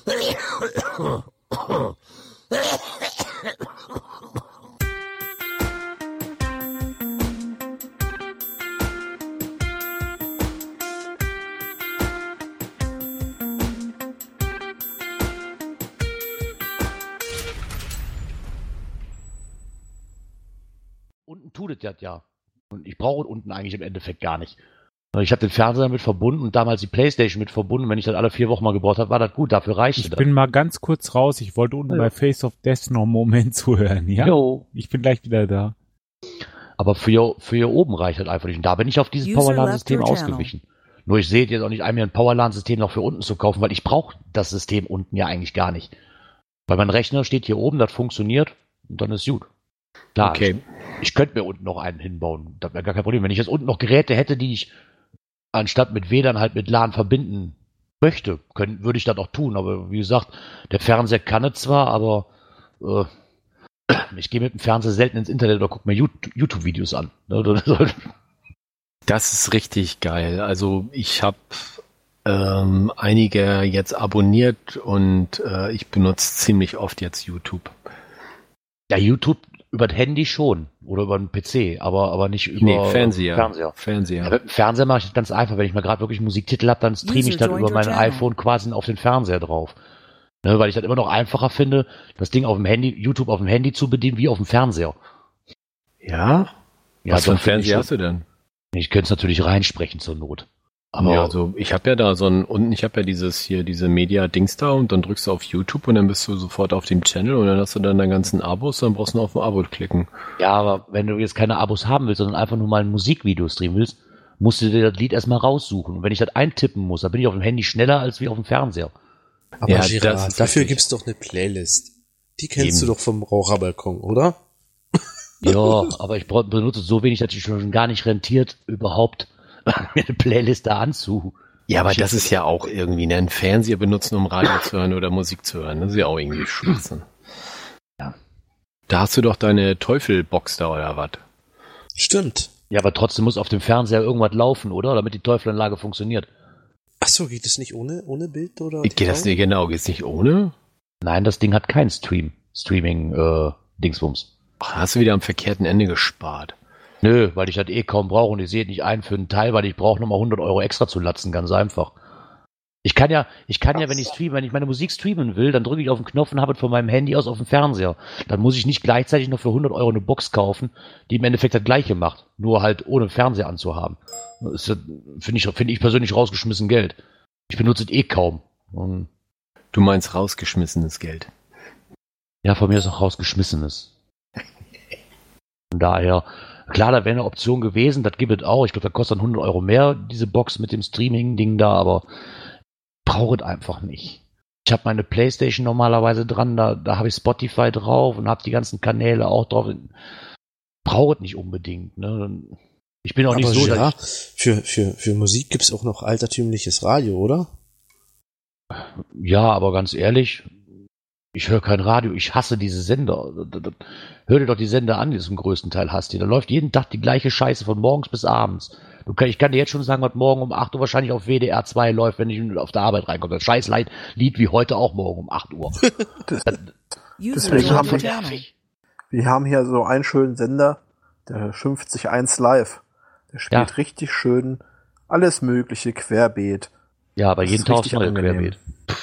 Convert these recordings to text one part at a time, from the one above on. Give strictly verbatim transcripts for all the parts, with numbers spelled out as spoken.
Unten tut es das ja. Und ich brauche unten eigentlich im Endeffekt gar nicht. Ich habe den Fernseher mit verbunden und damals die Playstation mit verbunden. Wenn ich das alle vier Wochen mal gebraucht habe, war das gut. Dafür reicht es. Ich bin mal ganz kurz raus. Ich wollte unten ja. bei Face of Death noch einen Moment zuhören. Ja? Jo. Ich bin gleich wieder da. Aber für hier, für hier oben reicht das einfach nicht. Und da bin ich auf dieses Powerlan-System ausgewichen. Nur ich sehe jetzt auch nicht ein, mir ein Powerlan-System noch für unten zu kaufen, weil ich brauche das System unten ja eigentlich gar nicht. Weil mein Rechner steht hier oben, das funktioniert und dann ist gut. Klar, okay. ich, ich könnte mir unten noch einen hinbauen. Das wäre gar kein Problem. Wenn ich jetzt unten noch Geräte hätte, die ich anstatt mit W LAN halt mit LAN verbinden möchte, können, würde ich das auch tun. Aber wie gesagt, der Fernseher kann es zwar, aber äh, ich gehe mit dem Fernseher selten ins Internet oder gucke mir YouTube-Videos an. Das ist richtig geil. Also ich habe ähm, einige jetzt abonniert und äh, ich benutze ziemlich oft jetzt YouTube. Ja, YouTube über das Handy schon oder über den P C, aber, aber nicht über nee, Fernseher. Fernseher. Fernseher. Ja, mit dem Fernseher mache ich das ganz einfach. Wenn ich mal gerade wirklich Musiktitel habe, dann streame ich das über mein iPhone quasi auf den Fernseher drauf. Ne, weil ich das immer noch einfacher finde, das Ding auf dem Handy, YouTube auf dem Handy zu bedienen, wie auf dem Fernseher. Ja? ja Was für ein Fernseher hast du denn? Ich könnte es natürlich reinsprechen zur Not. Aber ja, also ich habe ja da so ein, unten, ich habe ja dieses hier, diese Media-Dings da und dann drückst du auf YouTube und dann bist du sofort auf dem Channel und dann hast du dann deine ganzen Abos, dann brauchst du nur auf ein Abo klicken. Ja, aber wenn du jetzt keine Abos haben willst, sondern einfach nur mal ein Musikvideo streamen willst, musst du dir das Lied erstmal raussuchen. Und wenn ich das eintippen muss, dann bin ich auf dem Handy schneller als wie auf dem Fernseher. Aber ja, Gerard, dafür gibt's doch eine Playlist. Die kennst Eben. du doch vom Raucherbalkon, oder? Ja, aber ich benutze so wenig, dass es schon gar nicht rentiert, überhaupt mir eine Playlist da anzu. Ja, aber das ist ja auch irgendwie, ne, einen Fernseher benutzen, um Radio zu hören oder Musik zu hören. Das ist ja auch irgendwie Schwachsinn. Ja. Da hast du doch deine Teufelbox da oder was? Stimmt. Ja, aber trotzdem muss auf dem Fernseher irgendwas laufen, oder? Damit die Teufelanlage funktioniert. Ach so, geht es nicht ohne, ohne Bild oder? Geht das nicht, genau, geht es nicht ohne? Nein, das Ding hat kein Stream, Streaming, äh, Dingsbums. Ach, hast du wieder am verkehrten Ende gespart. Nö, weil ich das eh kaum brauche und ich sehe nicht ein für einen Teil, weil ich brauche nochmal hundert Euro extra zu latzen, ganz einfach. Ich kann ja, ich kann ja, wenn ich streame, wenn ich meine Musik streamen will, dann drücke ich auf den Knopf und habe es von meinem Handy aus auf dem Fernseher. Dann muss ich nicht gleichzeitig noch für hundert Euro eine Box kaufen, die im Endeffekt das Gleiche macht, nur halt ohne Fernseher anzuhaben. Das finde ich, finde ich persönlich rausgeschmissen Geld. Ich benutze es eh kaum. Und du meinst rausgeschmissenes Geld? Ja, von mir ist auch rausgeschmissenes. Von daher, klar, da wäre eine Option gewesen, das gibt es auch. Ich glaube, da kostet dann hundert Euro mehr, diese Box mit dem Streaming-Ding da, aber brauche es einfach nicht. Ich habe meine Playstation normalerweise dran, da, da habe ich Spotify drauf und habe die ganzen Kanäle auch drauf. Brauche es nicht unbedingt. Ne? Ich bin auch aber nicht so, ja, dass ich, für, für, für Musik gibt es auch noch altertümliches Radio, oder? Ja, aber ganz ehrlich, ich höre kein Radio, ich hasse diese Sender. Hör dir doch die Sender an, die du zum größten Teil hast. Da läuft jeden Tag die gleiche Scheiße von morgens bis abends. Du kann, ich kann dir jetzt schon sagen, was morgen um acht Uhr wahrscheinlich auf W D R zwei läuft, wenn ich auf der Arbeit reinkomme. Das scheiß Lied wie heute auch morgen um acht Uhr. das, deswegen haben wir, wir haben hier so einen schönen Sender, der schimpft sich eins live. Der spielt ja richtig schön alles mögliche querbeet. Ja, aber jeden Tag aufs neue Querbeet.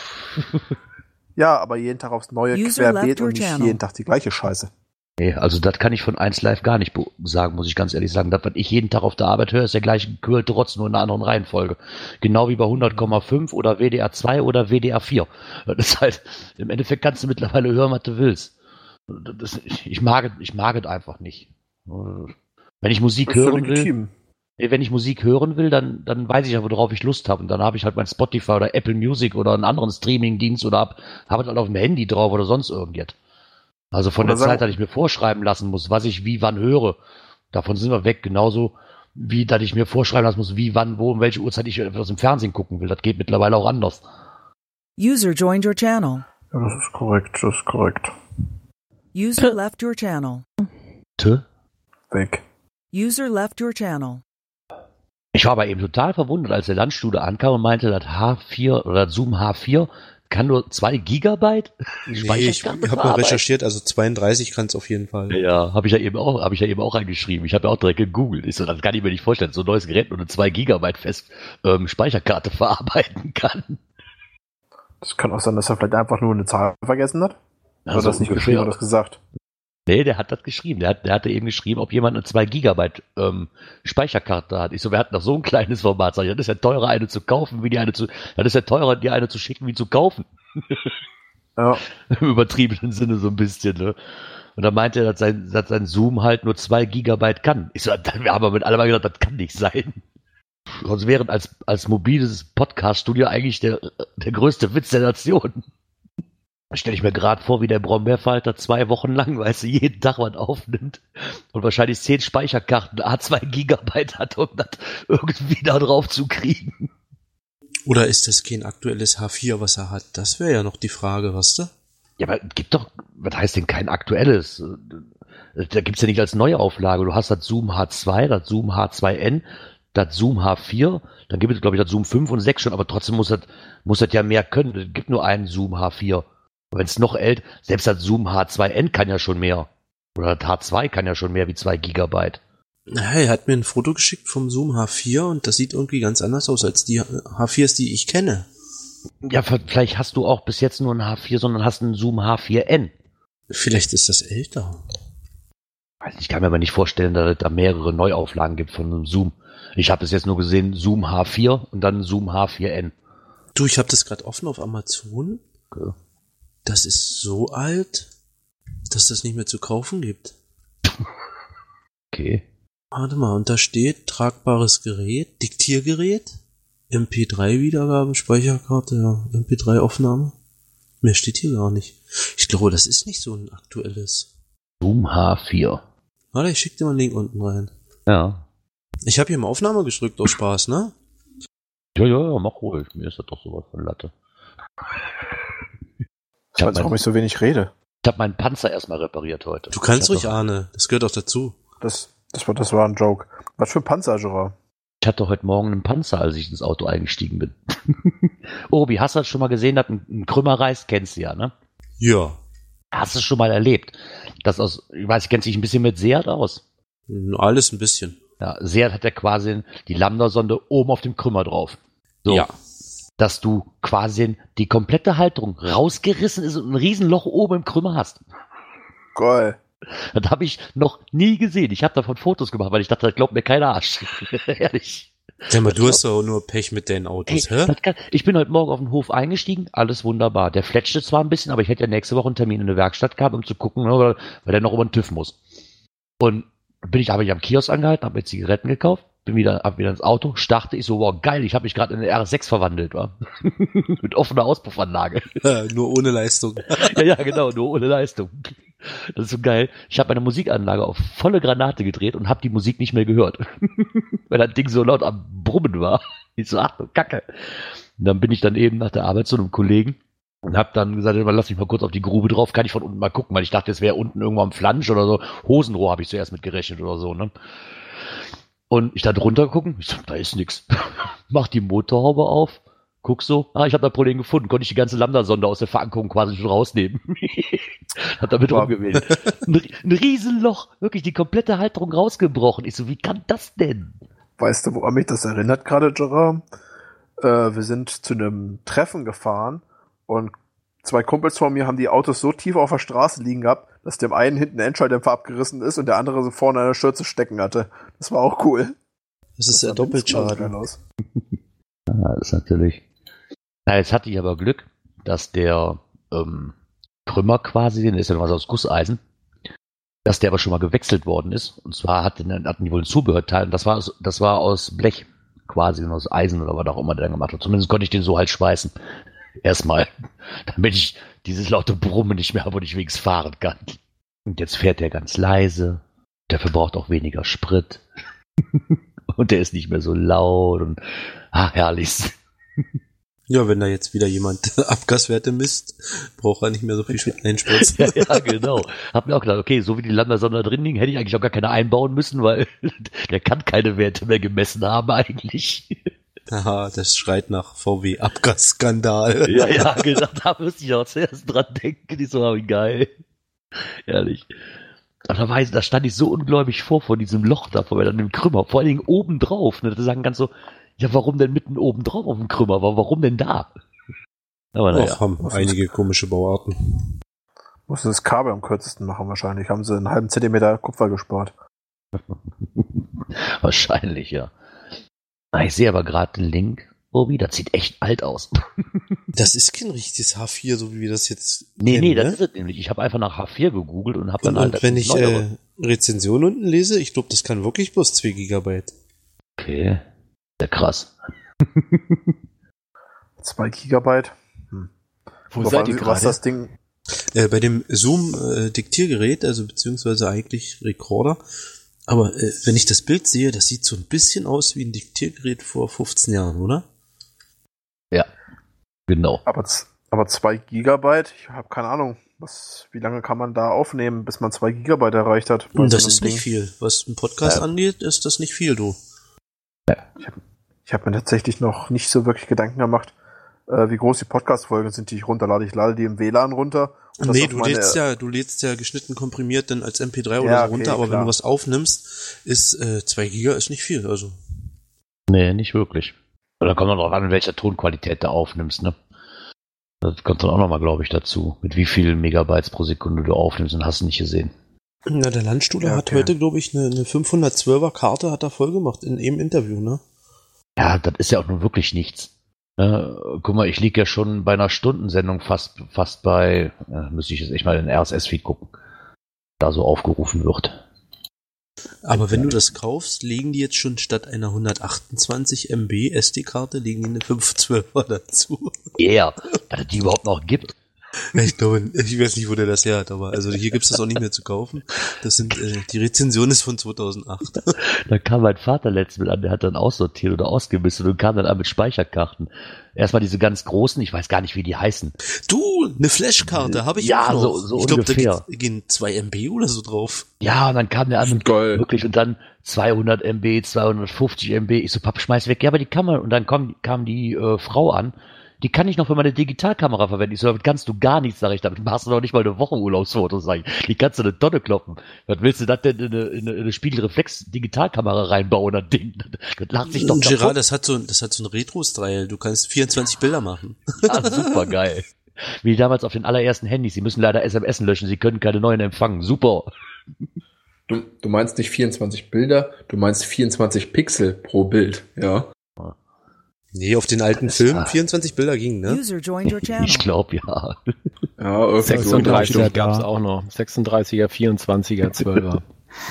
Ja, aber jeden Tag aufs neue User Querbeet und nicht channel. Jeden Tag die gleiche Scheiße. Nee, also das kann ich von eins Live gar nicht sagen, muss ich ganz ehrlich sagen. Das, was ich jeden Tag auf der Arbeit höre, ist der gleiche gekühlte Rotz, nur in einer anderen Reihenfolge. Genau wie bei hundert Komma fünf oder W D R zwei oder W D R vier. Das ist halt, im Endeffekt kannst du mittlerweile hören, was du willst. Das, ich mag es, ich mag es einfach nicht. Wenn ich Musik hören will, wenn ich Musik hören will, dann, dann weiß ich ja, worauf ich Lust habe. Und dann habe ich halt mein Spotify oder Apple Music oder einen anderen Streaming-Dienst oder habe hab es halt auf dem Handy drauf oder sonst irgendwas. Also von oder der Zeit, dass ich mir vorschreiben lassen muss, was ich wie wann höre. Davon sind wir weg. Genauso wie, dass ich mir vorschreiben lassen muss, wie, wann, wo, um welche Uhrzeit ich etwas im Fernsehen gucken will. Das geht mittlerweile auch anders. User joined your channel. Ja, das ist korrekt, das ist korrekt. User left your channel. Tö? Weg. User left your channel. Ich war aber eben total verwundert, als der Landstude ankam und meinte, das H vier oder das Zoom H vier kann nur zwei Gigabyte nee, ich habe mal recherchiert, also zweiunddreißig kann es auf jeden Fall. Ja, habe ich ja eben auch, habe ich ja eben auch eingeschrieben. Ich habe ja auch direkt gegoogelt. Ich so, das kann ich mir nicht vorstellen, so ein neues Gerät nur eine zwei Gigabyte fest ähm, Speicherkarte verarbeiten kann. Das kann auch sein, dass er vielleicht einfach nur eine Zahl vergessen hat. Oder also das nicht geschrieben oder das gesagt? Nee, der hat das geschrieben. Der, hat, der hatte eben geschrieben, ob jemand eine zwei Gigabyte ähm, Speicherkarte hat. Ich so, wir hatten doch so ein kleines Format. Sag ich, das ist ja teurer, eine zu kaufen, wie die eine zu, das ist ja teurer, die eine zu schicken, wie zu kaufen. Ja. Im übertriebenen Sinne so ein bisschen, ne? Und dann meinte er, dass sein, dass sein Zoom halt nur zwei Gigabyte kann. Ich so, wir haben aber mit allem mal gedacht, das kann nicht sein. Sonst wären als, als mobiles Podcast-Studio eigentlich der, der größte Witz der Nation. Stelle ich mir gerade vor, wie der Brombeerfalter zwei Wochen lang, weißt du, jeden Tag was aufnimmt und wahrscheinlich zehn Speicherkarten A zwei Gigabyte hat, um das irgendwie da drauf zu kriegen. Oder ist das kein aktuelles H vier, was er hat? Das wäre ja noch die Frage, weißt du? Ja, aber gibt doch, was heißt denn kein aktuelles? Da gibt's ja nicht als Neuauflage. Du hast das Zoom H zwei, das Zoom H zwei N, das Zoom H vier, dann gibt es, glaube ich, das Zoom fünf und sechs schon, aber trotzdem muss das, muss das ja mehr können. Es gibt nur einen Zoom H vier. Wenn es noch älter, selbst das Zoom H zwei N kann ja schon mehr. Oder das H zwei kann ja schon mehr wie zwei Gigabyte. Na, er hat mir ein Foto geschickt vom Zoom H vier und das sieht irgendwie ganz anders aus als die H viers, die ich kenne. Ja, vielleicht hast du auch bis jetzt nur ein H vier, sondern hast einen Zoom H vier N. Vielleicht ist das älter. Ich kann mir aber nicht vorstellen, dass es da mehrere Neuauflagen gibt von einem Zoom. Ich habe bis jetzt nur gesehen Zoom H vier und dann Zoom H vier N. Du, ich habe das gerade offen auf Amazon. Okay. Das ist so alt, dass das nicht mehr zu kaufen gibt. Okay. Warte mal, und da steht tragbares Gerät, Diktiergerät, M P drei Wiedergabe, Speicherkarte, ja, M P drei Aufnahme. Mehr steht hier gar nicht. Ich glaube, das ist nicht so ein aktuelles. Zoom H vier. Warte, ich schick dir mal einen Link unten rein. Ja. Ich habe hier mal Aufnahme gedrückt, aus Spaß, ne? Ja, ja, ja, mach ruhig. Mir ist das doch sowas von Latte. Ich weiß, warum ich so wenig rede. Ich habe meinen Panzer erstmal repariert heute. Du kannst ruhig, Arne. Das gehört auch dazu. Das, das, war, das war ein Joke. Was für ein Panzer, Gerard? Ich hatte heute Morgen einen Panzer, als ich ins Auto eingestiegen bin. Obi, hast du das schon mal gesehen, dass ein, ein Krümmer reißt? Kennst du ja, ne? Ja. Hast du es schon mal erlebt? Das aus, ich weiß, kennst du dich ein bisschen mit Seat aus? Alles ein bisschen. Ja, Seat hat ja quasi die Lambda-Sonde oben auf dem Krümmer drauf. So. Ja. Dass du quasi die komplette Halterung rausgerissen ist und ein Riesenloch oben im Krümmer hast. Geil. Das habe ich noch nie gesehen. Ich habe davon Fotos gemacht, weil ich dachte, das glaubt mir kein Arsch. Ehrlich. Sag mal, du hast doch nur Pech mit deinen Autos, Ey, hä? Kann, ich bin heute Morgen auf den Hof eingestiegen, alles wunderbar. Der fletschte zwar ein bisschen, aber ich hätte ja nächste Woche einen Termin in der Werkstatt gehabt, um zu gucken, weil, weil der noch über den TÜV muss. Und bin ich, habe ich am Kiosk angehalten, habe mir Zigaretten gekauft, bin wieder, hab wieder ins Auto, starte ich so, wow, geil, ich habe mich gerade in eine R S sechs verwandelt, war. Mit offener Auspuffanlage. Ja, nur ohne Leistung. ja, ja, genau, nur ohne Leistung. Das ist so geil. Ich habe meine Musikanlage auf volle Granate gedreht und habe die Musik nicht mehr gehört. Weil das Ding so laut am Brummen war. Ich so, ach du Kacke. Und dann bin ich dann eben nach der Arbeit zu einem Kollegen und habe dann gesagt, lass mich mal kurz auf die Grube drauf, kann ich von unten mal gucken, weil ich dachte, es wäre unten irgendwo am Flansch oder so. Hosenrohr habe ich zuerst mit gerechnet oder so, ne? Und ich da drunter gucken, ich so, da ist nix. Mach die Motorhaube auf, guck so, ah, ich habe da Problem gefunden, konnte ich die ganze Lambda-Sonde aus der Verankerung quasi schon rausnehmen. Hat damit rumgewählt. Ein, ein Riesenloch, wirklich die komplette Halterung rausgebrochen. Ich so, wie kann das denn? Weißt du, woran mich das erinnert gerade, Gerard? Äh, wir sind zu einem Treffen gefahren und zwei Kumpels von mir haben die Autos so tief auf der Straße liegen gehabt, dass dem einen hinten der Endschalldämpfer abgerissen ist und der andere so vorne an der Schürze stecken hatte. Das war auch cool. Das ist ja Doppelschaden. Ja, das ist natürlich. Na, jetzt hatte ich aber Glück, dass der ähm, Krümmer quasi, den ist ja noch was aus Gusseisen, dass der aber schon mal gewechselt worden ist. Und zwar hatten, hatten die wohl ein Zubehörteil und das war, aus, das war aus Blech quasi, aus Eisen oder was auch immer der dann gemacht hat. Zumindest konnte ich den so halt schweißen. Erstmal, damit ich dieses laute Brummen nicht mehr habe und ich wenigstens fahren kann. Und jetzt fährt der ganz leise. Der verbraucht auch weniger Sprit. Und der ist nicht mehr so laut und ah, herrlich. Ja, wenn da jetzt wieder jemand Abgaswerte misst, braucht er nicht mehr so viel Sprit einspritzen. ja, ja, genau. Hab mir auch gedacht, okay, so wie die Lambda-Sonde drin liegen, hätte ich eigentlich auch gar keine einbauen müssen, weil der kann keine Werte mehr gemessen haben eigentlich. Haha, das schreit nach V W-Abgasskandal. Ja, ja, genau, da müsste ich auch zuerst dran denken. Die so, wie geil. Ehrlich. Aber da, weiß, da stand ich so ungläubig vor, vor diesem Loch da, vor dem Krümmer, vor allen Dingen oben drauf. Ne? Da sagen ganz so, ja, warum denn mitten oben drauf auf dem Krümmer? Aber warum denn da? Aber naja. Och, haben einige komische Bauarten. Mussten das Kabel am kürzesten machen wahrscheinlich. Haben sie einen halben Zentimeter Kupfer gespart. Wahrscheinlich, ja. Ah, ich sehe aber gerade den Link. Obi, das sieht echt alt aus. Das ist kein richtiges H vier, so wie wir das jetzt Nee, kennen, nee, das ne? ist es nämlich. Ich habe einfach nach H vier gegoogelt und habe Und, dann halt... und wenn ich neuere. äh, Rezension unten lese, ich glaube, das kann wirklich bloß zwei Gigabyte. Okay, sehr krass. Zwei Gigabyte. Hm. Wo Wobei, seid ihr was gerade? das Ding... Äh, bei dem Zoom-Diktiergerät, also beziehungsweise eigentlich Recorder. Aber äh, wenn ich das Bild sehe, das sieht so ein bisschen aus wie ein Diktiergerät vor fünfzehn Jahren, oder? Ja, genau. Aber, z- aber zwei Gigabyte, ich habe keine Ahnung, was, wie lange kann man da aufnehmen, bis man zwei Gigabyte erreicht hat? bei Und so das einem ist Ding? nicht viel. Was einen Podcast Ja. angeht, ist das nicht viel, du. Ich habe mir tatsächlich noch nicht so wirklich Gedanken gemacht, äh, wie groß die Podcast-Folgen sind, die ich runterlade. Ich lade die im W L A N runter. und das Nee, auf du meine- lädst ja, du lädst ja geschnitten komprimiert dann als M P drei oder Ja, so okay, runter, aber klar. wenn du was aufnimmst, ist äh, zwei Giga ist nicht viel, also. Nee, nicht wirklich. Oder kommt noch drauf an, in welcher Tonqualität du aufnimmst, ne? Das kommt dann auch nochmal, glaube ich, dazu. Mit wie vielen Megabytes pro Sekunde du aufnimmst und hast du nicht gesehen. Na, der Landstuhler Ja, hat okay. heute, glaube ich, eine, eine fünfhundertzwölfer Karte hat er voll gemacht in einem Interview, ne? Ja, das ist ja auch nun wirklich nichts. Ne? Guck mal, ich liege ja schon bei einer Stundensendung fast, fast bei, ja, müsste ich jetzt echt mal in den R S S-Feed gucken, da so aufgerufen wird. Aber wenn du das kaufst, legen die jetzt schon statt einer hundertachtundzwanzig Megabyte S D-Karte, legen die eine fünfhundertzwölfer dazu. Ja, yeah, dass es die überhaupt noch gibt. Ich glaube, ich weiß nicht, wo der das her hat, aber also hier gibt's das auch nicht mehr zu kaufen. Das sind, äh, die Rezension ist von zweitausendacht. Da kam mein Vater letztens mit an, der hat dann aussortiert oder ausgemistet und kam dann an mit Speicherkarten. Erstmal diese ganz großen, ich weiß gar nicht, wie die heißen. Du, eine Flashkarte habe ich Ja, auch noch. so- so ich glaube, da ungefähr. geht- gehen zwei Megabyte oder so drauf. Ja, und dann kam der an und Geil. wirklich und dann zweihundert Megabyte, zweihundertfünfzig Megabyte. Ich so, Papa, schmeiß weg. Ja, aber die kann man. Und dann kam, kam die äh, Frau an. Die kann ich noch für meine Digitalkamera verwenden. Ich so, damit kannst du gar nichts, sag ich. Damit machst du noch nicht mal eine Woche Urlaubsfotos, sag ich. Die kannst du eine Tonne kloppen. Was willst du das denn in eine, in eine, in eine Spiegelreflex-Digitalkamera reinbauen, das Ding? Das lacht sich doch Gerard, kaputt. das hat so, das hat so einen Retro-Style. Du kannst vierundzwanzig Bilder machen. Ja, super geil. Wie damals auf den allerersten Handys. Sie müssen leider S M S löschen. Sie können keine neuen empfangen. Super. Du, du meinst nicht vierundzwanzig Bilder, du meinst vierundzwanzig Pixel pro Bild, ja. Nee, auf den alten Das Filmen war- vierundzwanzig Bilder gingen, ne? User joined your channel. Ich glaube, ja. Ja, irgendwie so. sechsunddreißig wieder gab's da. auch noch. sechsunddreißiger, vierundzwanziger, zwölfer.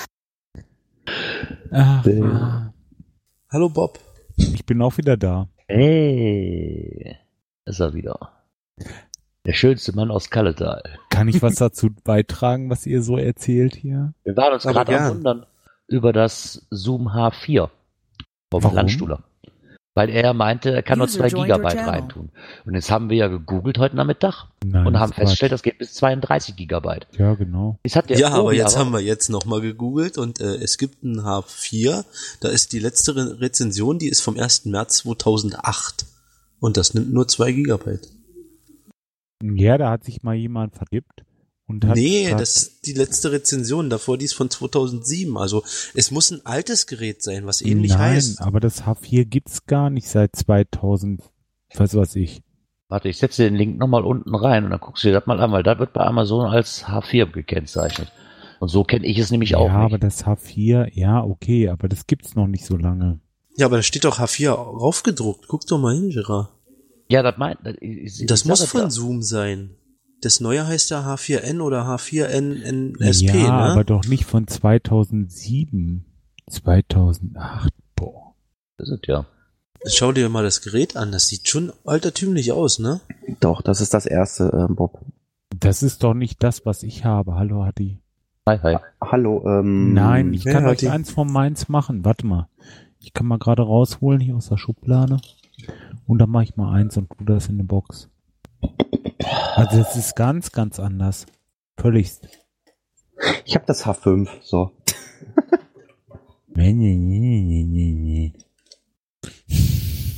Ach, ja. Hallo Bob. Ich bin auch wieder da. Hey, ist er wieder. Der schönste Mann aus Kalletal. Kann ich was dazu beitragen, was ihr so erzählt hier? Wir waren uns Aber gerade am gern. Wundern über das Zoom H vier vom Warum? Landstuhler. Weil er meinte, er kann nur User zwei joined your Gigabyte channel. reintun. Und jetzt haben wir ja gegoogelt heute Nachmittag Nein, und das haben ist festgestellt, Quatsch. das geht bis zweiunddreißig Gigabyte. Ja, genau. Jetzt hat der Ja, aber Obi jetzt haben wir jetzt nochmal gegoogelt und äh, es gibt ein H vier. Da ist die letzte Re Rezension, die ist vom ersten März zweitausendacht. Und das nimmt nur zwei Gigabyte. Ja, da hat sich mal jemand vergippt. Und hat Nee, gesagt, das ist die letzte Rezension. Davor, die ist von zweitausendsieben. Also es muss ein altes Gerät sein, was ähnlich Nein, heißt. aber das H vier gibt's gar nicht seit zweitausend, was weiß ich. Warte, ich setze den Link nochmal unten rein und dann guckst du dir das mal an, weil das wird bei Amazon als H vier gekennzeichnet. Und so kenne ich es nämlich auch Ja, nicht. aber das H vier, ja, okay, aber das gibt's noch nicht so lange. Ja, aber da steht doch H vier raufgedruckt. Guck doch mal hin, Gerard. Ja, das meint, das, ich, Das ich muss sag von ja. Zoom sein. Das neue heißt ja H vier N oder H vier N N S P, ja, ne? aber doch nicht von zweitausendsieben. zweitausendacht, boah. Das ist ja. Schau dir mal das Gerät an. Das sieht schon altertümlich aus, ne? Doch, das ist das erste, ähm, Bob. Das ist doch nicht das, was ich habe. Hallo, Hadi. Hi, hi. Hallo, ähm. Nein, ich ja, kann euch Hadi. eins von meins machen. Warte mal. Ich kann mal gerade rausholen hier aus der Schublade. Und dann mache ich mal eins und tu das in eine Box. Also das ist ganz, ganz anders. Völligst. Ich habe das H fünf, so. Nee, nee, nee, nee, nee.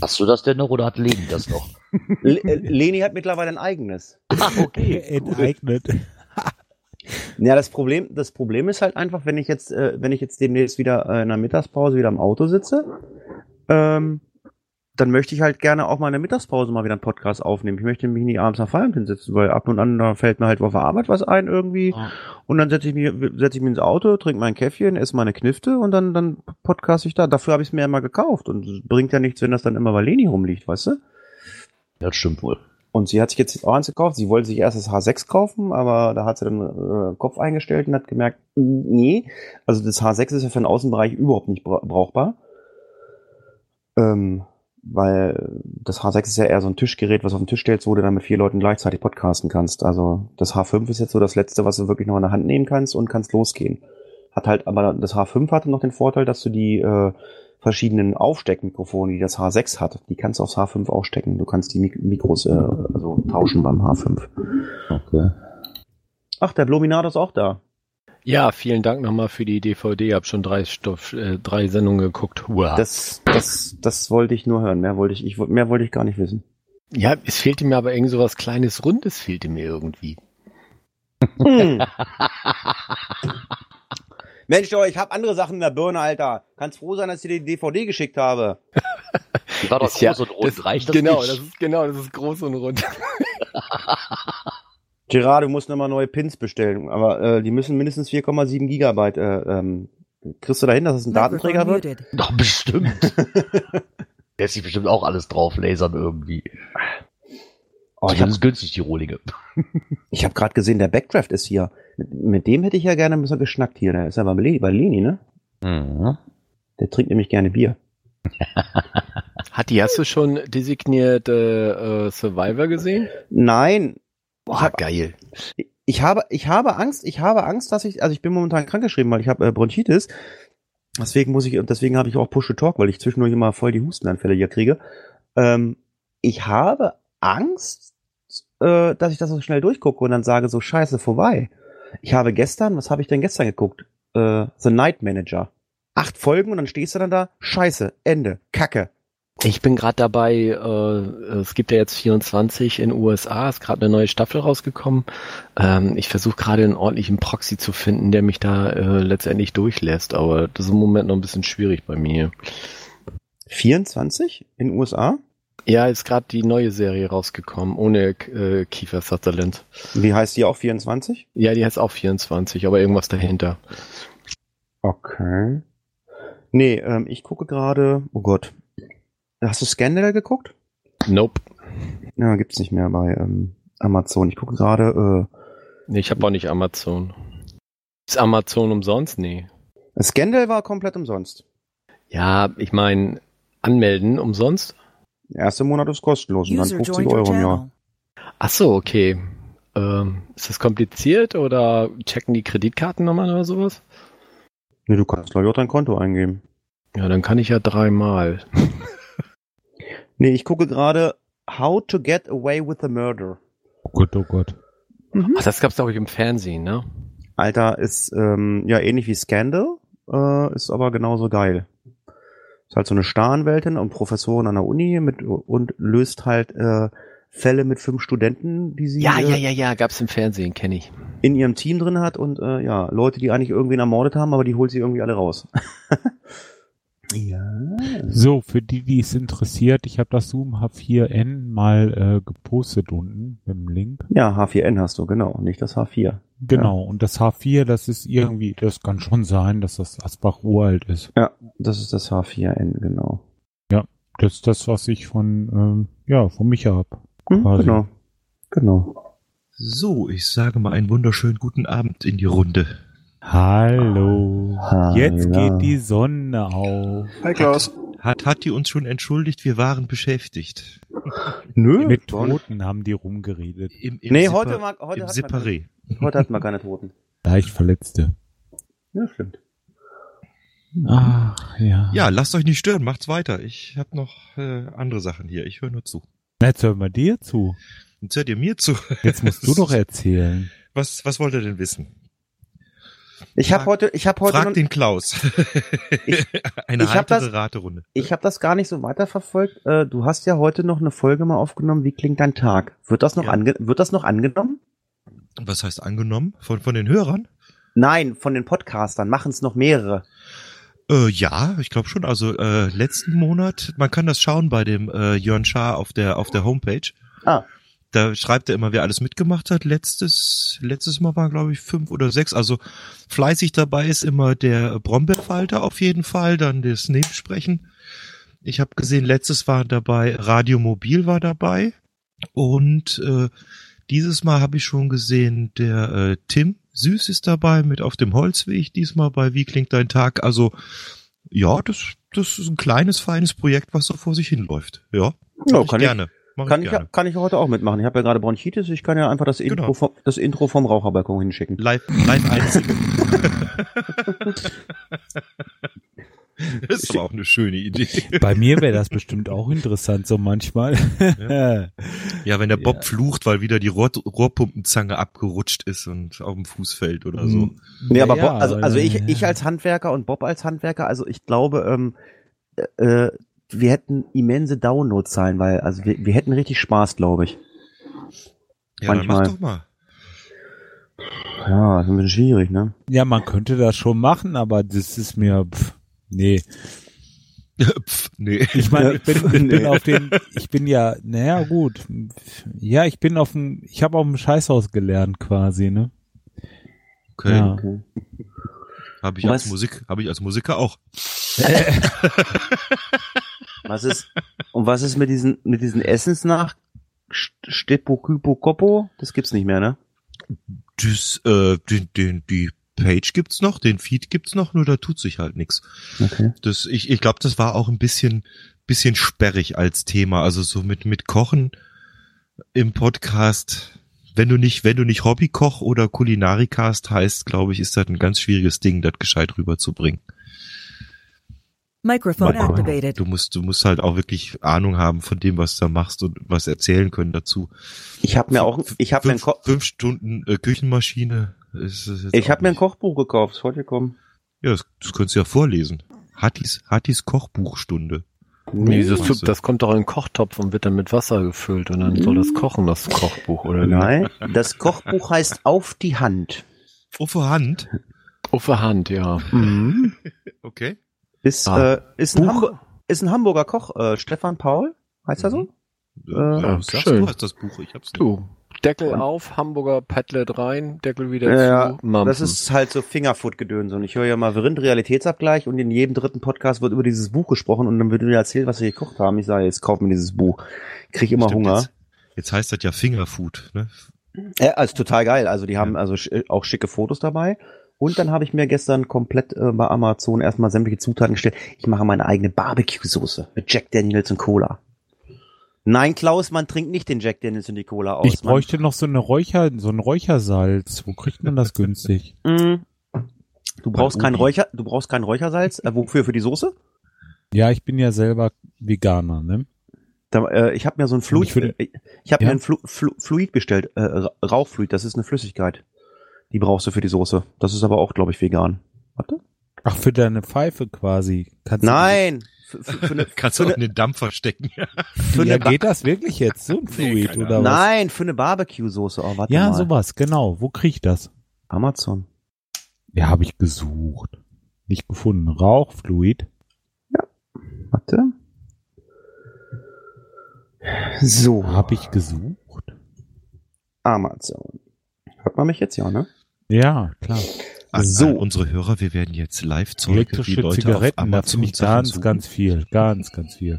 Hast du das denn noch oder hat Leni das noch? Le äh, Leni hat mittlerweile ein eigenes. Ah, okay. Enteignet. Ja, das Problem, das Problem ist halt einfach, wenn ich jetzt, äh, wenn ich jetzt demnächst wieder äh, in der Mittagspause wieder im Auto sitze, ähm, dann möchte ich halt gerne auch mal in der Mittagspause mal wieder einen Podcast aufnehmen. Ich möchte mich nicht abends nach Feierabend hinsetzen, weil ab und an da fällt mir halt auf der Arbeit was ein irgendwie. Ah. Und dann setze ich mich, setze ich mich ins Auto, trinke mein Käffchen, esse meine Knifte und dann, dann podcast ich da. Dafür habe ich es mir ja mal gekauft. Und es bringt ja nichts, wenn das dann immer bei Leni rumliegt, weißt du? Ja, das stimmt wohl. Und sie hat sich jetzt auch eins gekauft. Sie wollte sich erst das H sechs kaufen, aber da hat sie dann äh, Kopf eingestellt und hat gemerkt, nee, also das H sechs ist ja für den Außenbereich überhaupt nicht bra brauchbar. Ähm, weil das H sechs ist ja eher so ein Tischgerät, was auf den Tisch stellst, wo du dann mit vier Leuten gleichzeitig podcasten kannst. Also das H fünf ist jetzt so das Letzte, was du wirklich noch in der Hand nehmen kannst und kannst losgehen. Hat halt, aber das H fünf hatte noch den Vorteil, dass du die äh, verschiedenen Aufsteckmikrofone, die das H sechs hat, die kannst du aufs H fünf auch stecken. Du kannst die Mik Mikros äh, also tauschen beim H fünf. Okay. Ach, der Blominator ist auch da. Ja, vielen Dank nochmal für die D V D. Ich habe schon drei, Stoff, äh, drei Sendungen geguckt. Wow. Das, das, das wollte ich nur hören. Mehr wollte ich, ich, mehr wollte ich gar nicht wissen. Ja, es fehlte mir aber irgend so was Kleines, Rundes fehlte mir irgendwie. Hm. Mensch, doch, ich habe andere Sachen in der Birne, Alter. Kannst froh sein, dass ich dir die D V D geschickt habe. Die war doch Ist groß ja, und rund, das, reicht das genau, nicht? das ist genau, das ist groß und rund. Gerard, du musst nochmal neue Pins bestellen, aber äh, die müssen mindestens vier Komma sieben Gigabyte. Äh, ähm, kriegst du da hin, dass es ein Datenträger wird? muted. Doch, bestimmt. Lässt sich bestimmt auch alles drauf lasern irgendwie. Oh, Oh, ich das habe ist günstig, die Rohlinge. ich hab gerade gesehen, der Backdraft ist hier. Mit, mit dem hätte ich ja gerne ein bisschen geschnackt hier. Der ist ja bei Leni, bei Leni, ne? Mhm. Der trinkt nämlich gerne Bier. Hatti, hast du schon designierte äh, Survivor gesehen? Nein, Boah, hab- geil. ich habe, ich habe Angst, ich habe Angst, dass ich, also ich bin momentan krankgeschrieben, weil ich habe äh, Bronchitis. Deswegen muss ich, und deswegen habe ich auch Push to Talk, weil ich zwischendurch immer voll die Hustenanfälle hier kriege. Ähm, ich habe Angst, äh, dass ich das so schnell durchgucke und dann sage so, scheiße, vorbei. Ich habe gestern, was habe ich denn gestern geguckt? Äh, The Night Manager. Acht Folgen und dann stehst du dann da, scheiße, Ende, Kacke. Ich bin gerade dabei, äh, es gibt ja jetzt vierundzwanzig in den U S A, ist gerade eine neue Staffel rausgekommen. Ähm, ich versuche gerade einen ordentlichen Proxy zu finden, der mich da äh, letztendlich durchlässt, aber das ist im Moment noch ein bisschen schwierig bei mir. vierundzwanzig in den U S A? Ja, ist gerade die neue Serie rausgekommen, ohne äh, Kiefer Sutherland. Wie heißt die auch vierundzwanzig? Ja, die heißt auch vierundzwanzig, aber irgendwas dahinter. Okay. Nee, ähm, ich gucke gerade, oh Gott. Hast du Scandal geguckt? Nope. Ja, gibt's nicht mehr bei ähm, Amazon. Ich gucke gerade, Nee, ich habe auch nicht Amazon. Ist Amazon umsonst? Nee. äh, Scandal war komplett umsonst. Ja, ich meine, anmelden umsonst? Der erste Monat ist kostenlos und dann User fünfzig joined your Euro im Jahr. channel. Ach so, okay. Ähm, ist das kompliziert oder checken die Kreditkartennummern oder sowas? Nee, du kannst glaube ich auch dein Konto eingeben. Ja, dann kann ich ja dreimal. Nee, ich gucke gerade How to Get Away with the Murder. Oh Gott, oh Gott. Ach, das gab's glaube ich im Fernsehen, ne? Alter, ist ähm, ja ähnlich wie Scandal, äh, ist aber genauso geil. Ist halt so eine Staranwältin und Professorin an der Uni mit und löst halt äh, Fälle mit fünf Studenten, die sie Ja, äh, ja, ja, ja, gab's im Fernsehen, kenne ich. in ihrem Team drin hat und äh, ja, Leute, die eigentlich irgendwen ermordet haben, aber die holt sie irgendwie alle raus. Ja. So, für die, die es interessiert, ich habe das Zoom H vier N mal äh, gepostet unten mit dem Link. Ja, H vier N hast du, genau, nicht das H vier. Genau, und das H vier, das ist irgendwie, das kann schon sein, dass das Asbach uralt ist. Ja, das ist das H vier N, genau. Das ist das, was ich von, ähm, ja, von Micha hab. Hm, Quasi. genau. Genau. So, ich sage mal einen wunderschönen guten Abend in die Runde. Hallo. Ah, Jetzt ja. geht die Sonne auf. Hi Klaus. Hat Hatti uns schon entschuldigt, wir waren beschäftigt. Nö. Mit Toten haben die rumgeredet. Im, im Nee, Separ- heute, mag, heute, im hat man, Separé. heute hat man keine Toten. Leicht Verletzte. Ja, stimmt. Ach, ja. Ja, lasst euch nicht stören, macht's weiter. Ich habe noch äh, andere Sachen hier. Ich höre nur zu. Na, jetzt hören wir dir zu. Jetzt hört ihr mir zu. Jetzt musst du doch erzählen. Was, was wollt ihr denn wissen? Ich habe heute, ich habe heute Frag noch, den Klaus. Ich- Eine ich hab heitere das- Raterunde. ich habe das gar nicht so weiterverfolgt. Äh, du hast ja heute noch eine Folge mal aufgenommen. Wie klingt dein Tag? Wird das noch Ja. ange wird das noch angenommen? Was heißt angenommen? Von, von den Hörern? Nein, von den Podcastern machen es noch mehrere. Äh, ja, ich glaube schon. Also äh, letzten Monat, man kann das schauen bei dem äh, Jörn Schaar auf der auf der Homepage. Ah. Da schreibt er immer, wer alles mitgemacht hat. Letztes letztes Mal waren, glaube ich, fünf oder sechs. Also fleißig dabei ist immer der Brombeerfalter auf jeden Fall, dann das Nebensprechen. Ich habe gesehen, letztes war dabei, Radio Mobil war dabei. Und äh, dieses Mal habe ich schon gesehen, der äh, Tim Süß ist dabei mit Auf dem Holzweg, diesmal bei Wie klingt dein Tag? Also ja, das, das ist ein kleines, feines Projekt, was so vor sich hinläuft. Ja, Ja, mach ich kann ich- gerne. Mach Kann ich ich, ja, gerne. kann ich heute auch mitmachen. Ich habe ja gerade Bronchitis. Ich kann ja einfach das Intro, Genau. vom, das Intro vom Raucherbalkon hinschicken. Live, live einsingen. Das ist aber auch eine schöne Idee. Bei mir wäre das bestimmt auch interessant, so manchmal. Ja. Ja, wenn der Bob Ja. flucht, weil wieder die Rohr Rohrpumpenzange abgerutscht ist und auf dem Fuß fällt oder so. Nee, aber Ja, Bob, also, also weil- ich, ich als Handwerker und Bob als Handwerker, also ich glaube, ähm, äh, wir hätten immense Downloadzahlen, weil, also wir, wir hätten richtig Spaß, glaube ich. Ja, dann mach manchmal. doch mal. Ja, ist ein bisschen schwierig, ne? Ja, man könnte das schon machen, aber das ist mir, pff, nee. Pff, nee. Ich meine, ich bin, ich Nee. bin auf den, ich bin ja, naja, gut. Ja, ich bin auf dem, ich habe auf dem Scheißhaus gelernt quasi, ne? Okay. Ja. Okay. Habe ich als Was? Musik, habe ich als Musiker auch. Was ist, und was ist mit diesen, mit diesen Essensnach Stepokypokopo? Das gibt's nicht mehr, ne? Das, äh, den, den, die Page gibt's noch, den Feed gibt's noch, nur da tut sich halt nichts. Okay. Das, ich, ich glaube, das war auch ein bisschen, bisschen sperrig als Thema. Also so mit, mit Kochen im Podcast. Wenn du nicht, wenn du nicht Hobbykoch oder Kulinarikast heißt, glaube ich, ist das ein ganz schwieriges Ding, das gescheit rüberzubringen. Microphone Weil activated. Du musst, du musst halt auch wirklich Ahnung haben von dem, was du da machst und was erzählen können dazu. Ich habe mir auch, ich habe mir ein fünf, Ko fünf Stunden äh, Küchenmaschine. Ist, ist jetzt ich auch habe mir ein nicht- Kochbuch gekauft, ist heute gekommen. Ja, das, das könntest du ja vorlesen. Hattis, Hattis Kochbuchstunde. Nee, dieses, meinst du? das kommt doch in einen Kochtopf und wird dann mit Wasser gefüllt und dann soll das kochen, das Kochbuch, oder wie? Nein, das Kochbuch heißt Auf die Hand. Oh, vorhand. Auf der Hand, ja. Mhm. Okay. Ist, Ah. äh, ist, ein Buch- Hamburg, ist ein Hamburger Koch, äh, Stefan Paul, heißt er so? Ja, Äh, was sagst schön. du, hast das Buch? Ich hab's nicht. Du, Deckel auf, Hamburger Padlet rein, Deckel wieder Ja, zu, Mampfen. das ist halt so Fingerfood-Gedöns. Und ich höre ja mal Rind Realitätsabgleich und in jedem dritten Podcast wird über dieses Buch gesprochen und dann wird mir erzählt, was wir gekocht haben. Ich sage, jetzt kauf mir dieses Buch. Krieg immer Stimmt, Hunger. Jetzt, jetzt heißt das ja Fingerfood, ne? Ja, also total geil. Also die haben also sch auch schicke Fotos dabei. Und dann habe ich mir gestern komplett äh, bei Amazon erstmal sämtliche Zutaten gestellt. Ich mache meine eigene Barbecue-Soße mit Jack Daniels und Cola. Nein, Klaus, man trinkt nicht den Jack Daniels und die Cola aus. Ich bräuchte noch so eine Räucher, so ein Räuchersalz. Wo kriegt man das günstig? Man, mm, du brauchst Bei kein Obi. Räucher, du brauchst kein Räuchersalz. Äh, wofür? Für die Soße? Ja, ich bin ja selber Veganer, ne? Da, äh, ich habe mir so ein Fluid, Ich würde- äh, ich habe Ja? mir ein Flu, Flu, Fluid bestellt, äh, Ra- Rauchfluid. Das ist eine Flüssigkeit. Die brauchst du für die Soße. Das ist aber auch, glaube ich, vegan. Warte. Ach, für deine Pfeife quasi. Kannst du- Nein. Für, für, für eine, Kannst für du auch eine, in den Dampfer stecken. für Ja, eine Ba- geht das wirklich jetzt? So ein Fluid keine oder was? Nein, für eine Barbecue-Soße. Oh, warte Ja, mal. sowas, genau. Wo krieg ich das? Amazon. Ja, habe ich gesucht. Nicht gefunden. Rauchfluid. Warte. So, Habe ich gesucht? Amazon. Hört man mich jetzt, ja, ne? Ja, klar. An, So. an unsere Hörer, wir werden jetzt live Zeuge, wie Elektrische Leute Zigaretten, auf da Amazon finde ich Sachen ganz, suchen. ganz viel. Ganz, ganz viel.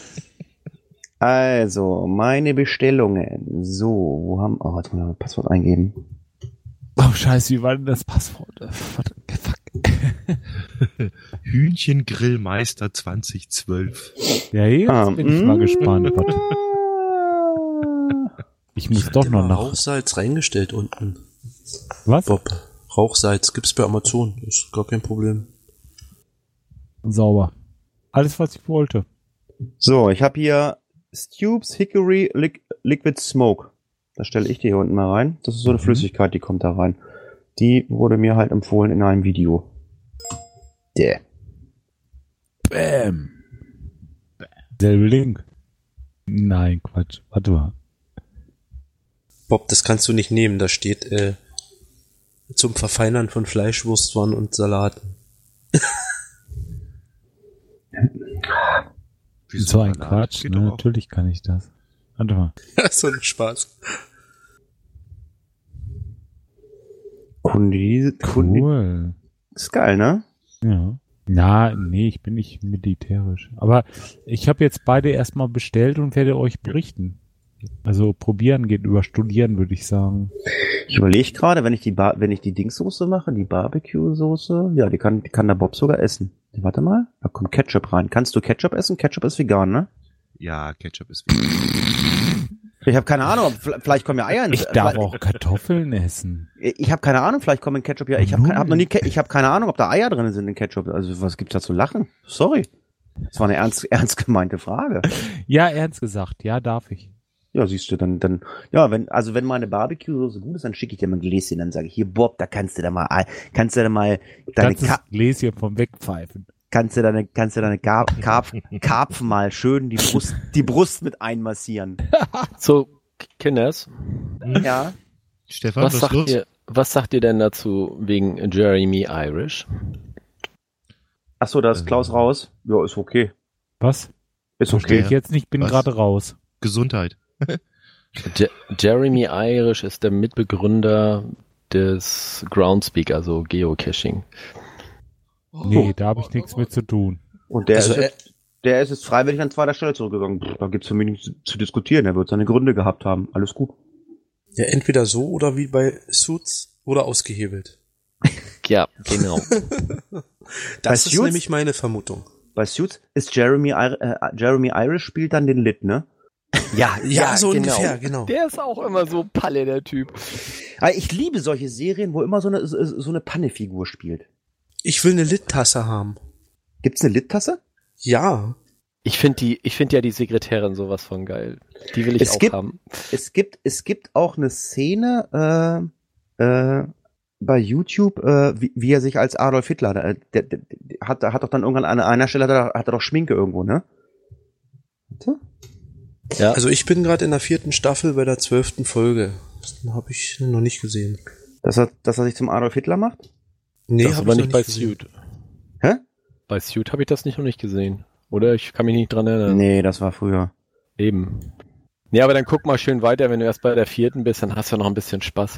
Also, meine Bestellungen. So, wo haben, oh, jetzt muss ich mal Passwort eingeben. Oh, scheiße, wie war denn das Passwort? Äh, Fuck. Hühnchengrillmeister zwanzig zwölf. Ja, jetzt Ah, bin ich mm. mal gespannt. Warte. Ich muss doch noch nach. Rauchsalz reingestellt unten. Was? Bob. Rauchsalz gibt's bei Amazon. Ist gar kein Problem. Sauber. Alles, was ich wollte. So, ich habe hier Stubes Hickory Liq Liquid Smoke. Da stelle ich die hier unten mal rein. Das ist so eine Mhm. Flüssigkeit, die kommt da rein. Die wurde mir halt empfohlen in einem Video. Der. Bam. Selbe Link. Nein, Quatsch. Warte mal. Bob, das kannst du nicht nehmen. Da steht äh, zum Verfeinern von Fleischwurstwaren und Salaten. So ein Quatsch. Ne? Natürlich kann ich das. Warte mal. Ja, so ein Spaß. Kunde, Kunde. Cool. Ist geil, ne? Ja. Na, nee, ich bin nicht militärisch. Aber ich habe jetzt beide erstmal bestellt und werde euch berichten. Also probieren geht über studieren, würde ich sagen. Ich überlege gerade, wenn ich die Bar, wenn ich die Dingssoße mache, die Barbecue-Soße, ja, die kann, die kann der Bob sogar essen. Warte mal, da kommt Ketchup rein. Kannst du Ketchup essen? Ketchup ist vegan, ne? Ja, Ketchup ist vegan. Ich habe keine Ahnung, vielleicht kommen ja Eier in. Ich darf auch Kartoffeln essen. Ich habe keine Ahnung, vielleicht kommen in Ketchup ja. Ich habe hab noch nie, Ke- ich habe keine Ahnung, ob da Eier drin sind in Ketchup. Also was gibt's da zu lachen? Sorry, das war eine ernst, ernst gemeinte Frage. Ja, ernst gesagt, ja, darf ich. Ja, siehst du, dann, dann, ja, wenn, also wenn meine Barbecue-Soße gut ist, dann schicke ich dir mal ein Gläschen, dann sage ich, hier, Bob, da kannst du da mal, kannst du da mal deine Ganzes Ka- Gläschen vom Wegpfeifen. kannst du deine, kannst du deine Gar- Karpf, Karpfen mal schön die Brust, die Brust mit einmassieren. So, Kinders, Ja. Stefan, was was sagt los? ihr, was sagt ihr denn dazu wegen Jeremy Irish? Ach so, da ist Klaus raus. Ja, ist okay. Was? Ist Verstehe okay. ich jetzt nicht, bin Was? gerade raus. Gesundheit. Je- Jeremy Irish ist der Mitbegründer des Groundspeak, also Geocaching. Nee, da habe ich nichts mit zu tun. Und der Also, ist jetzt, der ist jetzt freiwillig an zweiter Stelle zurückgegangen. Pff, da gibt's für mich nichts zu, zu diskutieren. Er wird seine Gründe gehabt haben. Alles gut. Ja, entweder so oder wie bei Suits oder ausgehebelt. Ja, genau. Das Bei ist Suits? nämlich meine Vermutung. Bei Suits ist Jeremy, Ir- äh, Jeremy Irish spielt dann den Lit, ne? Ja, Ja, so ungefähr, genau. Der ist auch immer so Palle, der Typ. Aber ich liebe solche Serien, wo immer so eine, so so eine Pannefigur spielt. Ich will eine Lit-Tasse haben. Gibt's eine Lit-Tasse? Ja. Ich finde die, ich finde ja die Sekretärin sowas von geil. Die will ich Es auch gibt- haben. Es gibt, es gibt auch eine Szene, äh, äh, bei YouTube, äh, wie, wie er sich als Adolf Hitler, der, der, der, der hat, hat doch dann irgendwann an einer Stelle, hat er, hat er doch Schminke irgendwo, ne? Warte. Ja. Also ich bin gerade in der vierten Staffel bei der zwölften Folge. Das habe ich noch nicht gesehen. Dass er, dass er sich zum Adolf Hitler macht? Nee, das hab aber ich noch nicht bei gesehen. Suit. Hä? Bei Suit habe ich das nicht noch nicht gesehen. Oder ich kann mich nicht dran erinnern. Nee, das war früher. Eben. Ja, aber dann guck mal schön weiter, wenn du erst bei der vierten bist, dann hast du noch ein bisschen Spaß.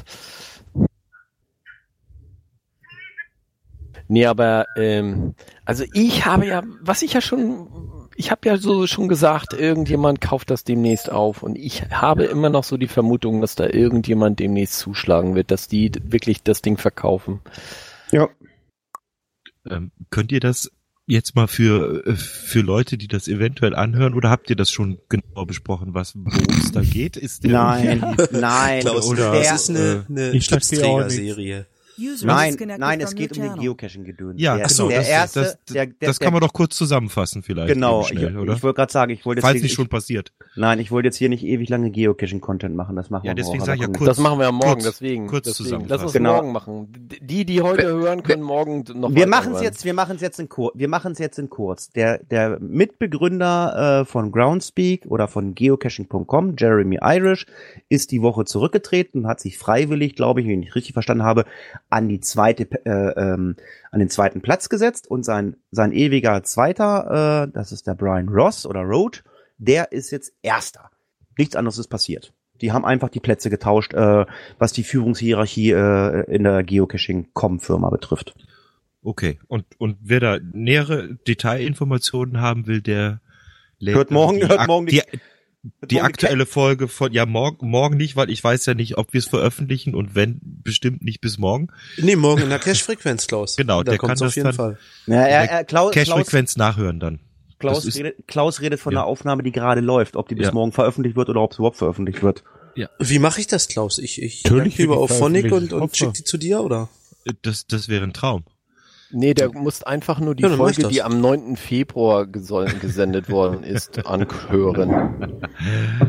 Nee, aber ähm, also ich habe ja, was ich ja schon, ich habe ja so schon gesagt, irgendjemand kauft das demnächst auf und ich habe immer noch so die Vermutung, dass da irgendjemand demnächst zuschlagen wird, dass die wirklich das Ding verkaufen. Ja. Ähm, könnt ihr das jetzt mal für, äh, für Leute, die das eventuell anhören, oder habt ihr das schon genau besprochen, was, worum es da geht? Ist der Nein, nein. Klaus, Oder- das der, ist eine, eine ich verstehe auch nichts. Schlipsträger-Serie. User nein, disconnected nein, from es geht your um den channel. Geocaching-Gedöns. Ja, der, genau. der das, erste, das, der, der, das kann man doch kurz zusammenfassen vielleicht. Genau, eben schnell, ich, oder? ich wollte gerade sagen, ich wollte jetzt Falls hier, nicht ich, schon passiert. nein, ich wollte jetzt hier nicht ewig lange Geocaching-Content machen, das machen Ja, wir deswegen morgen, sag ich ja aber kurz. Das machen wir ja morgen, kurz- deswegen. kurz deswegen. zusammenfassen. Lass uns Genau. morgen machen. Die, die heute hören, können morgen noch Wir weiter machen es hören. jetzt, wir machen es jetzt in kurz. Wir machen es jetzt in kurz. Der der Mitbegründer äh, von Groundspeak oder von geocaching punkt com, Jeremy Irish, ist die Woche zurückgetreten und hat sich freiwillig, glaube ich, wenn ich richtig verstanden habe, an die zweite äh, ähm, an den zweiten Platz gesetzt und sein sein ewiger Zweiter, äh, das ist der Brian Ross oder Road, der ist jetzt Erster. Nichts anderes ist passiert. Die haben einfach die Plätze getauscht, äh, was die Führungshierarchie äh, in der geocaching punkt com Firma betrifft. Okay. Und, und wer da nähere Detailinformationen haben will, der lädt Hört dann morgen- die, hört ak- morgen die- die, die aktuelle Folge von, ja, morgen, morgen nicht, weil ich weiß ja nicht, ob wir es veröffentlichen und wenn, bestimmt nicht bis morgen. Nee, morgen in der Cache-Frequenz, Klaus. Genau, da der kommt's kann auf das jeden dann- Fall. Ja, er, er, Klaus, Klaus, Cache-Frequenz nachhören dann. Klaus, das ist- redet, Klaus redet von Ja. einer Aufnahme, die gerade läuft, ob die bis Ja. morgen veröffentlicht wird oder ob es überhaupt veröffentlicht wird. Wie mache ich das, Klaus? Ich, ich Natürlich über wird die auf Phonic und, veröffentlicht. und Hoffe. schick die zu dir, oder? Das, das wäre ein Traum. Nee, der muss einfach nur die Ja, dann mach ich Folge, das. die am neunten Februar gesol- gesendet worden ist, anhören.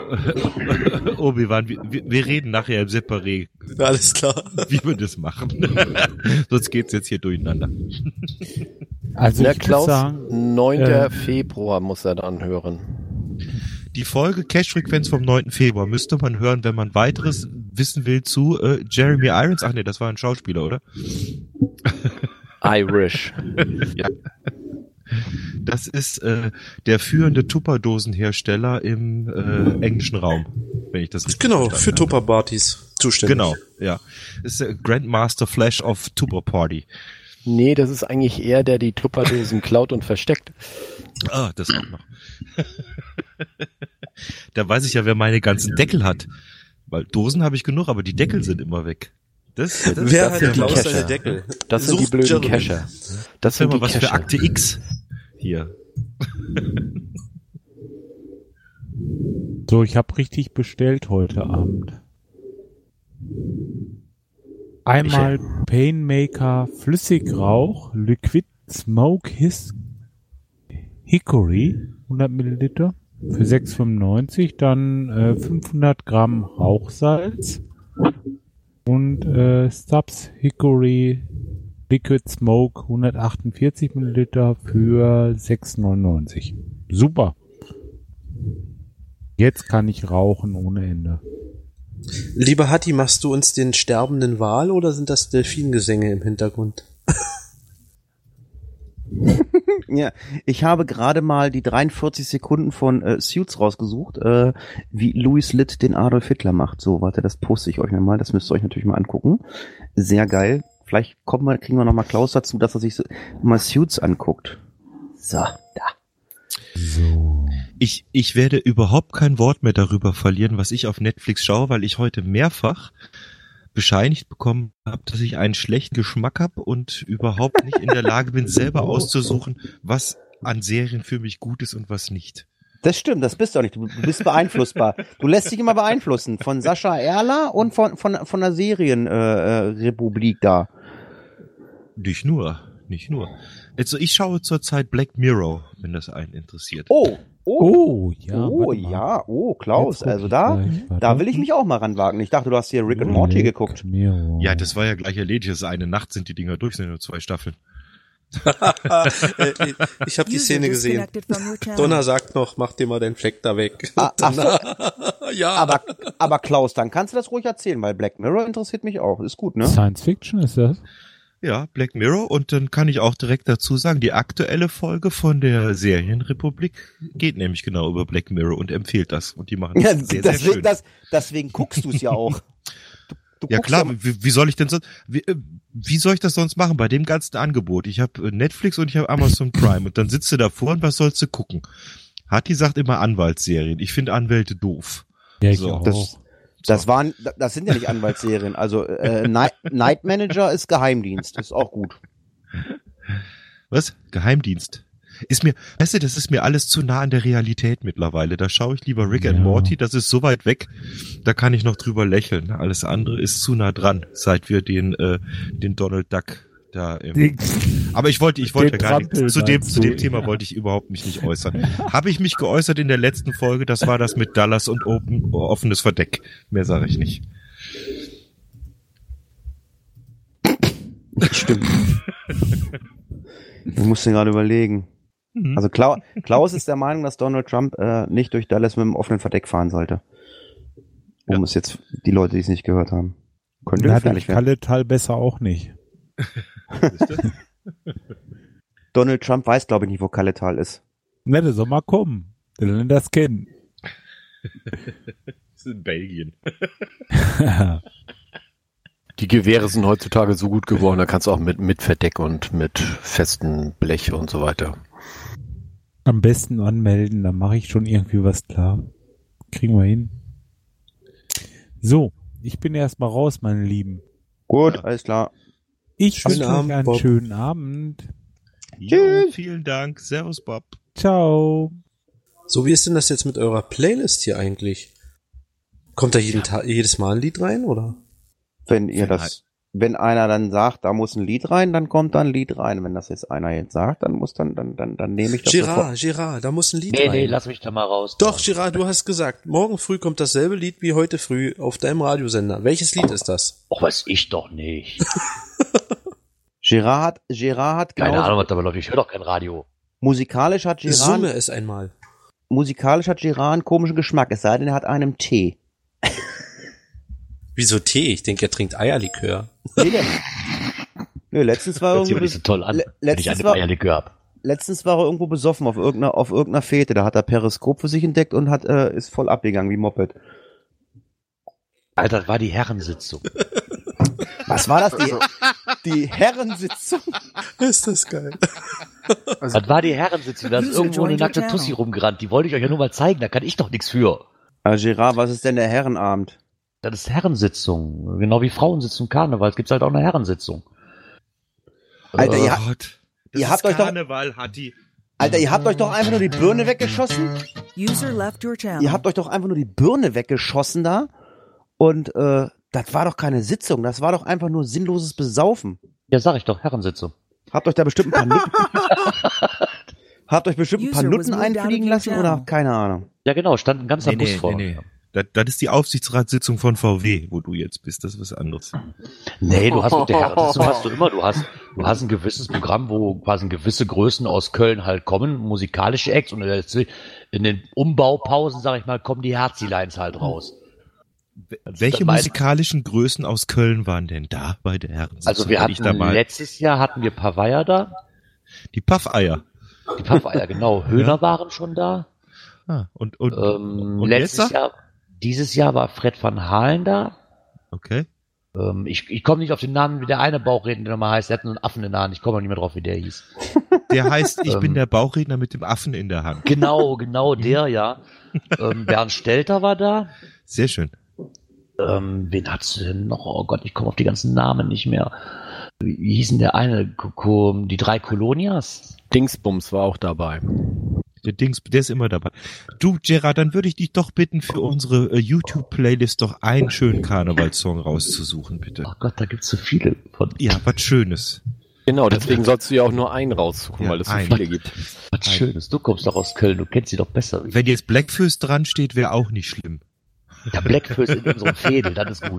Obi-Wan, wir, wir reden nachher im Separé. Alles klar. Wie wir das machen. Sonst geht's jetzt hier durcheinander. Also Der ich Klaus, muss sagen, neunten äh, Februar muss er dann hören. Die Folge Cash-Frequenz vom neunten Februar müsste man hören, wenn man weiteres wissen will zu äh, Jeremy Irons. Ach nee, das war ein Schauspieler, oder? Irish. Ja. Das ist äh, der führende Tupperdosenhersteller im äh, englischen Raum, wenn ich das richtig Genau, verstanden für habe. Tupper-Partys zuständig. Genau, ja. Das ist der Grandmaster Flash of Tupper Party. Nee, das ist eigentlich er, der die Tupperdosen klaut und versteckt. Ah, das auch noch. Da weiß ich ja, wer meine ganzen Deckel hat. Weil Dosen habe ich genug, aber die Deckel sind immer weg. Das, das, Wer das hat sind der die Klaus Cacher. seine Deckel? Das sind die Sucht blöden Jeremy. Cacher. Das das sind wäre die mal was für Cacher. Akte X hier. so, ich habe richtig bestellt heute Abend. Einmal Painmaker Flüssigrauch, Liquid Smoke His Hickory, hundert Milliliter für sechs fünfundneunzig, dann äh, fünfhundert Gramm Rauchsalz und äh, Stubbs Hickory Liquid Smoke hundertachtundvierzig Milliliter für sechs neunundneunzig. Super. Jetzt kann ich rauchen ohne Ende. Lieber Hatti, machst du uns den sterbenden Wal oder sind das Delfingesänge im Hintergrund? Ja, ich habe gerade mal die dreiundvierzig Sekunden von äh, Suits rausgesucht, äh, wie Louis Litt den Adolf Hitler macht. So, warte, das poste ich euch mal. Das müsst ihr euch natürlich mal angucken. Sehr geil. Vielleicht kommen wir, kriegen wir noch mal Klaus dazu, dass er sich so, mal Suits anguckt. So, da. So. Ich, ich werde überhaupt kein Wort mehr darüber verlieren, was ich auf Netflix schaue, weil ich heute mehrfach bescheinigt bekommen habe, dass ich einen schlechten Geschmack habe und überhaupt nicht in der Lage bin, selber auszusuchen, was an Serien für mich gut ist und was nicht. Das stimmt, das bist du auch nicht. Du bist beeinflussbar. Du lässt dich immer beeinflussen von Sascha Erler und von von von der Serienrepublik äh, Republik da. Nicht nur, nicht nur. Also ich schaue zurzeit Black Mirror, wenn das einen interessiert. Oh, oh, Oh, ja. oh, warte mal. ja, oh, Klaus, Jetzt guck also ich da, gleich, warte. da will ich mich auch mal ranwagen. Ich dachte, du hast hier Rick and Morty Black geguckt. Mirror. Ja, das war ja gleich erledigt. Das ist eine Nacht, sind die Dinger durch, sind nur zwei Staffeln. Äh, ich habe die User Szene gesehen. disconnected from your channel. Donner sagt noch, mach dir mal den Fleck da weg. Ah, ach so, Ja, aber, aber Klaus, dann kannst du das ruhig erzählen, weil Black Mirror interessiert mich auch. Ist gut, ne? Science Fiction ist das? Ja, Black Mirror. Und dann kann ich auch direkt dazu sagen, die aktuelle Folge von der Serienrepublik geht nämlich genau über Black Mirror und empfiehlt das. Und die machen das Ja, sehr, sehr deswegen, schön. das, deswegen guckst du es ja auch. Du, du Ja guckst klar, wie, wie soll ich denn sonst, wie, äh, wie soll ich das sonst machen bei dem ganzen Angebot? Ich habe Netflix und ich habe Amazon Prime und dann sitzt du davor und was sollst du gucken? Hatti sagt immer Anwaltsserien. Ich finde Anwälte doof. Ja, ich So. auch. Das, das waren, das sind ja nicht Anwaltsserien. Also äh, Night, Night Manager ist Geheimdienst, ist auch gut. Was? Geheimdienst. Ist mir, weißt du, das ist mir alles zu nah an der Realität mittlerweile. Da schaue ich lieber Rick and Ja. Morty, das ist so weit weg, da kann ich noch drüber lächeln. Alles andere ist zu nah dran, seit wir den, äh, den Donald Duck da im, Den- aber ich wollte, ich wollte den gar nicht, Trampel zu dem, meinst zu du? dem Thema wollte ich überhaupt mich nicht äußern. Habe ich mich geäußert in der letzten Folge, das war das mit Dallas und Open, offenes Verdeck. Mehr sage ich nicht. Stimmt. Ich musste gerade überlegen. Mhm. Also Klau Klaus ist der Meinung, dass Donald Trump äh, nicht durch Dallas mit einem offenen Verdeck fahren sollte. Um Ja. es jetzt, die Leute, die es nicht gehört haben. Könnte Na, gefährlich durch werden. Kalletal besser auch nicht. Donald Trump weiß, glaube ich, nicht, wo Kalletal ist. Na, der soll mal kommen. Der lernt das kennen. Das ist in Belgien. Die Gewehre sind heutzutage so gut geworden, da kannst du auch mit, mit Verdeck und mit festen Blech und so weiter. Am besten anmelden, dann mache ich schon irgendwie was klar. Kriegen wir hin. So, ich bin erstmal raus, meine Lieben. Gut, Ja. alles klar. Ich Schönen wünsche euch Abend, einen Bob. schönen Abend. Jo, vielen Dank. Servus, Bob. Ciao. So, wie ist denn das jetzt mit eurer Playlist hier eigentlich? Kommt da jeden Tag, jedes Mal ein Lied rein, oder? Wenn ihr Wenn das, wenn einer dann sagt, da muss ein Lied rein, dann kommt da ein Lied rein. Wenn das jetzt einer jetzt sagt, dann muss dann, dann, dann, dann nehme ich das Girard, sofort. Girard, da muss ein Lied Nee, rein. nee, lass mich da mal raus. Doch, Girard, du hast gesagt, morgen früh kommt dasselbe Lied wie heute früh auf deinem Radiosender. Welches Lied ist das? Och, weiß ich doch nicht. Girard, Girard hat Keine genauso- Ahnung, was dabei läuft. Ich höre doch kein Radio. musikalisch hat Girard, Summe es einmal. musikalisch hat Girard einen komischen Geschmack, es sei denn, er hat einen Tee. Wieso Tee? Ich denke, er trinkt Eierlikör. Nee, der, nö, letztens war er Hört sich aber irgendwie, nicht so toll an, le- wenn ich letztens eine war- Eierlikör hab. letztens war er irgendwo besoffen auf irgendeiner, auf irgendeiner Fete, da hat er Periskop für sich entdeckt und hat, äh, ist voll abgegangen wie Moped. Alter, das war die Herrensitzung. Was war das? Die, die Herrensitzung? Ist das geil. Das war die Herrensitzung. Da ist User irgendwo eine joined your nackte channel. Tussi rumgerannt. Die wollte ich euch ja nur mal zeigen. Da kann ich doch nichts für. Ah, Girard, was ist denn der Herrenabend? Das ist Herrensitzung. Genau wie Frauensitzung Karneval. Es gibt halt auch eine Herrensitzung. Alter, Äh, ihr, Gott. Das ihr ist habt euch doch- Karneval, Hatti. Alter, ihr habt euch doch einfach nur die Birne weggeschossen? User left your channel. Ihr habt euch doch einfach nur die Birne weggeschossen da? Und, äh, das war doch keine Sitzung, das war doch einfach nur sinnloses Besaufen. Ja, sag ich doch, Herrensitzung. Habt euch da bestimmt ein paar Nutten, habt euch bestimmt ein paar User was Nutten moved out of einfliegen your lassen oder channel. keine Ahnung. Ja, genau, stand ein ganzer Nee, Bus nee, vor. nee, nee. Das, das ist die Aufsichtsratssitzung von V W, wo du jetzt bist. Das ist was anderes. Nee, du hast mit der Herrensitzung hast du immer, du hast, du hast ein gewisses Programm, wo quasi gewisse Größen aus Köln halt kommen, musikalische Acts und in den Umbaupausen, sag ich mal, kommen die Herzi-Lines halt raus. Welche mein- musikalischen Größen aus Köln waren denn da bei der Herrensitzung? Also wir Wenn ich hatten da mal letztes Jahr hatten wir Pavaya da, die Paffeier. die Pavaya, genau, Höhner waren schon da. Ah, und und, Ähm, und letztes jetzt? Jahr, dieses Jahr war Fred van Halen da. Okay. Ähm, ich ich komme nicht auf den Namen, wie der eine Bauchredner nochmal heißt. Der hat einen Affen in der Hand. Ich komme auch nicht mehr drauf, wie der hieß. Der heißt, ich bin Ähm. der Bauchredner mit dem Affen in der Hand. Genau, genau der, ja. ähm, Bernd Stelter war da. Sehr schön. Ähm, wen hat's denn noch? Oh Gott, ich komme auf die ganzen Namen nicht mehr. Wie, wie hieß denn der eine? Ko- Ko- Die drei Kolonias? Dingsbums war auch dabei. Der Dings, der ist immer dabei. Du, Gerard, dann würde ich dich doch bitten, für unsere äh, YouTube-Playlist doch einen schönen Karnevalssong rauszusuchen, bitte. Ach Gott, da gibt's so viele von. Ja, was Schönes. Genau, deswegen sollst du ja auch nur einen raussuchen, Ja, weil es so einen. viele gibt. Was Schönes. Du kommst doch aus Köln, du kennst sie doch besser. Wenn jetzt Blackfist dran steht, wäre auch nicht schlimm. Der Blackfist in unserem Fädel, das ist gut.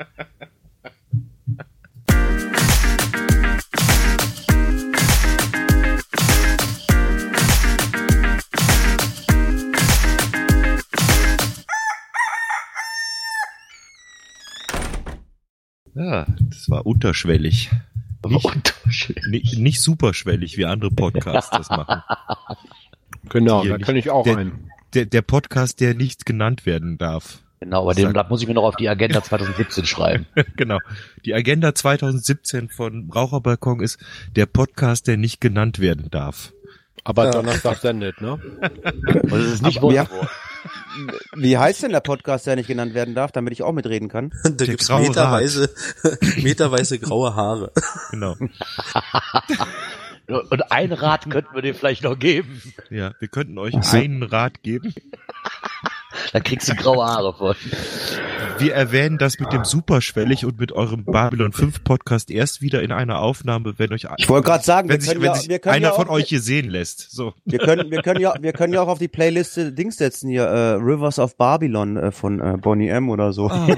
Ja, das war unterschwellig. Nicht, Unterschied. nicht, nicht superschwellig, wie andere Podcasts das machen. Genau, Hier da nicht. kann ich auch der, einen. Der, der Podcast, der nicht genannt werden darf. Genau, aber den Blatt muss ich mir noch auf die Agenda zwanzig siebzehn schreiben. Genau. Die Agenda zwanzig siebzehn von Raucherbalkon ist der Podcast, der nicht genannt werden darf. Aber Donnerstag sendet, ne? Und es ist nicht Aber wir- Wolfsburg. Wie heißt denn der Podcast, der nicht genannt werden darf, damit ich auch mitreden kann? Da Der gibt's graue meterweise, meterweise graue Haare. Genau. Und ein Rat könnten wir dir vielleicht noch geben. Ja, wir könnten euch Ach so. einen Rat geben. Dann kriegst du graue Haare von. Wir erwähnen das mit dem Superschwellig und mit eurem Babylon fünf Podcast erst wieder in einer Aufnahme, wenn euch Ich wollte gerade sagen, wir wenn sich, können wenn ja, sich wir können einer ja von auch, euch hier sehen lässt. So. wir können, wir können ja, wir können ja auch auf die Playliste Dings setzen hier, äh, Rivers of Babylon äh, von äh, Bonnie M oder so. Ah.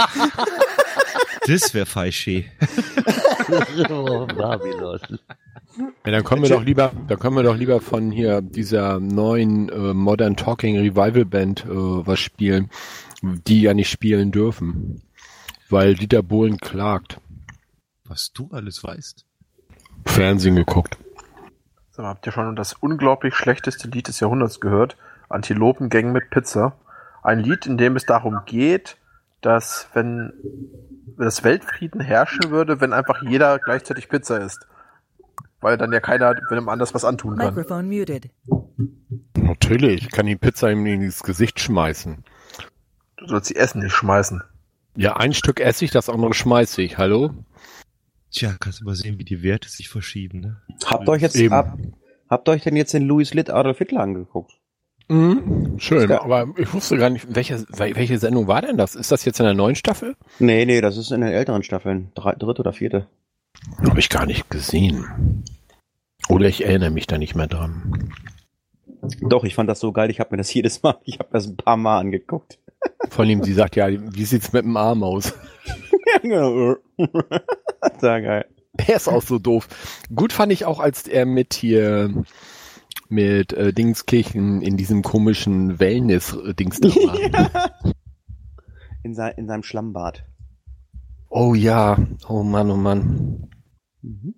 Das wäre feischi. Oh, Babylon. Ja, dann können wir doch lieber, dann können wir doch lieber von hier dieser neuen äh, Modern Talking Revival Band äh, was spielen, die ja nicht spielen dürfen, weil Dieter Bohlen klagt. Was du alles weißt. Fernsehen geguckt. So, habt ihr schon das unglaublich schlechteste Lied des Jahrhunderts gehört? Antilopengang mit Pizza. Ein Lied, in dem es darum geht, dass wenn das Weltfrieden herrschen würde, wenn einfach jeder gleichzeitig Pizza isst. Weil dann ja keiner einem anders was antun kann. Microphone muted. Natürlich, ich kann die Pizza ihm ins Gesicht schmeißen. Du sollst sie essen, nicht schmeißen. Ja, ein Stück esse ich, das andere schmeiße ich. Hallo? Tja, kannst du mal sehen, wie die Werte sich verschieben, ne? Habt euch jetzt, Eben. hab, habt euch denn jetzt den Louis Litt Adolf Hitler angeguckt? Mhm, schön, aber ich wusste gar nicht, welche, welche Sendung war denn das? Ist das jetzt in der neuen Staffel? Nee, nee, das ist in den älteren Staffeln. Drei, dritte oder vierte. Habe ich gar nicht gesehen. Oder ich erinnere mich da nicht mehr dran. Doch, ich fand das so geil, ich habe mir das jedes Mal, ich habe das ein paar Mal angeguckt. Vor allem, sie sagt, ja, wie sieht's mit dem Arm aus? Ja, genau. Sehr geil. Er ist auch so doof. Gut fand ich auch, als er mit hier mit äh, Dingskirchen in diesem komischen Wellness-Dings da war. Ja. In, sein, in seinem Schlammbad. Oh ja, oh Mann, oh Mann. Mhm.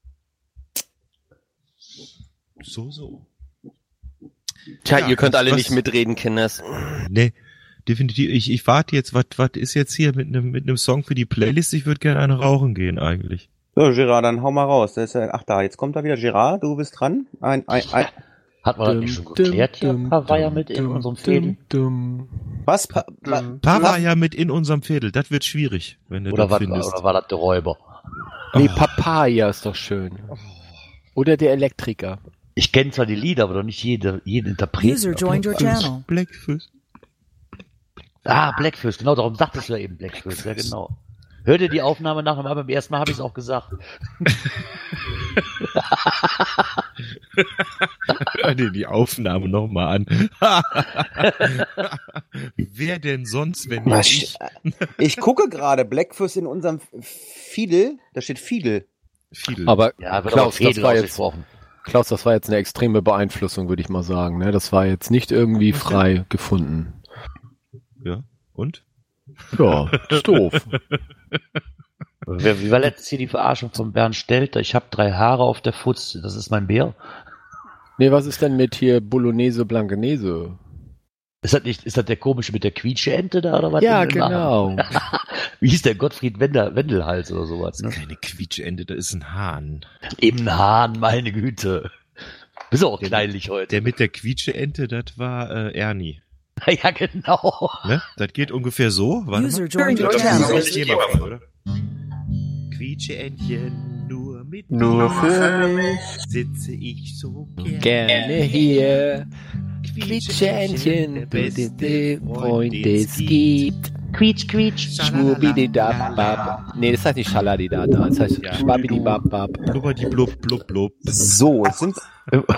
So, so. Tja, Ja, ihr könnt was- alle was- nicht mitreden, Kinders. Nee, definitiv. Ich, ich warte jetzt, was was ist jetzt hier mit einem mit einem Song für die Playlist? Ich würde gerne eine rauchen gehen eigentlich. So, Gerard, dann hau mal raus. Das ist ja, ach da, jetzt kommt da wieder Gerard, du bist dran. Ein, ein, ein. Hat man das nicht schon geklärt hier? War ja mit in unserem Fädel. Was? Pa, pa, Pa war ja mit in unserem Viertel. Das wird schwierig, wenn du Oder das war, findest. oder war das der Räuber? Nee, Papaya ist doch schön. Oder der Elektriker. Ich kenne zwar die Lieder, aber doch nicht jede, jeden Interpret. User joined your channel. Blackfish. Ah, Blackfish, genau, darum sagtest du ja eben Blackfish, ja genau. Hör dir die Aufnahme nach, aber beim ersten Mal habe ich es auch gesagt. Hör dir die Aufnahme nochmal an. Wer denn sonst, wenn Was? nicht ich? Ich gucke gerade, Blackfish in unserem Fiedel, da steht Fiedel. Viel. Aber Ja, wird Klaus, aber das war jetzt, ausgesprochen. Klaus, das war jetzt eine extreme Beeinflussung, würde ich mal sagen. Ne? Das war jetzt nicht irgendwie frei gefunden. Ja, und? Ja, ist doof. Wie war letztes hier die Verarschung von Bernd Stelter? Ich habe drei Haare auf der Futz, das ist mein Bär. Nee, was ist denn mit hier Bolognese Blankenese? Ist das nicht, ist das der komische mit der Quietsche-Ente da oder was? Ja, Im Namen? genau. Wie hieß der Gottfried Wender, Wendelhals oder sowas? Ne? Keine Quietschende, da ist ein Hahn. Eben ein Hahn, meine Güte. Bist du auch kleinlich heute. Der mit der Quietscheente, das war äh, Ernie. Ja, genau. Ne? Das geht ungefähr so. Warte User mal. joined your Das channel. ist jemand von, oder? Quietscheentchen, nur mit Nur für mich. sitze ich so gern. Gerne hier. Quietschentchen, der du beste den Freund, Freund den es gibt. Quietsch, quietsch. Schwurbididabab. Nee, das heißt nicht Schaladidada, das heißt Ja. Schwabidibabab. Blubberdie blub blub blub. So, jetzt sind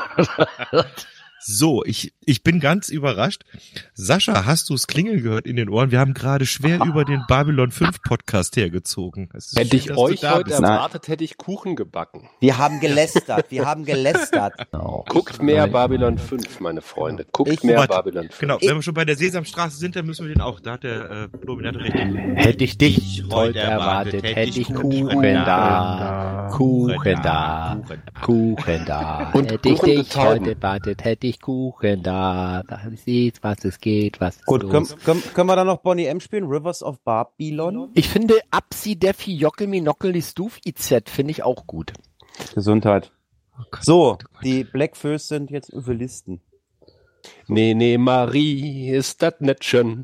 So, ich, ich bin ganz überrascht. Sascha, hast du das Klingeln gehört in den Ohren? Wir haben gerade schwer über den Babylon fünf Podcast hergezogen. Es ist Hätte schön, ich dass du euch da heute bist. erwartet, hätte ich Kuchen gebacken. wir haben gelästert, wir haben gelästert. Guckt mehr Babylon fünf, meine Freunde. Guckt Ich- mehr Warte, Babylon fünf. Genau, wenn wir schon bei der Sesamstraße sind, dann müssen wir den auch. Da hat der äh, Dominate recht. Hätte ich dich heute erwartet, hätte ich Kuchen da. Kuchen da. Kuchen da. Und Hätte ich Kuchen dich Tauben. heute erwartet, hätte ich Kuchen da. Da sieht, was es geht, was ist Gut, können, los. können, können wir dann noch Bonnie M spielen? Rivers of Babylon? Ich finde Absi Defi Jockel Minockel Stuf I Z finde ich auch gut. Gesundheit. So, die Blackfish sind jetzt Überlisten. Nee, nee, Marie, ist das nicht schön?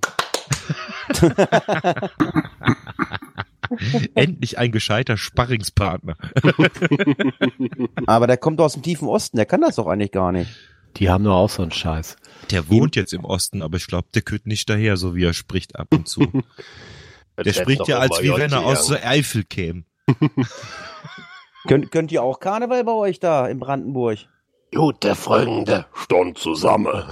Endlich ein gescheiter Sparringspartner. Aber der kommt aus dem tiefen Osten, der kann das doch eigentlich gar nicht. Die haben nur auch so einen Scheiß. Der wohnt jetzt im Osten, aber ich glaube, der kürt nicht daher, so wie er spricht ab und zu. Der spricht ja, als wie wenn er aus der Eifel käme. Könnt, könnt ihr auch Karneval bei euch da in Brandenburg? Gut, der Folgende stand zusammen.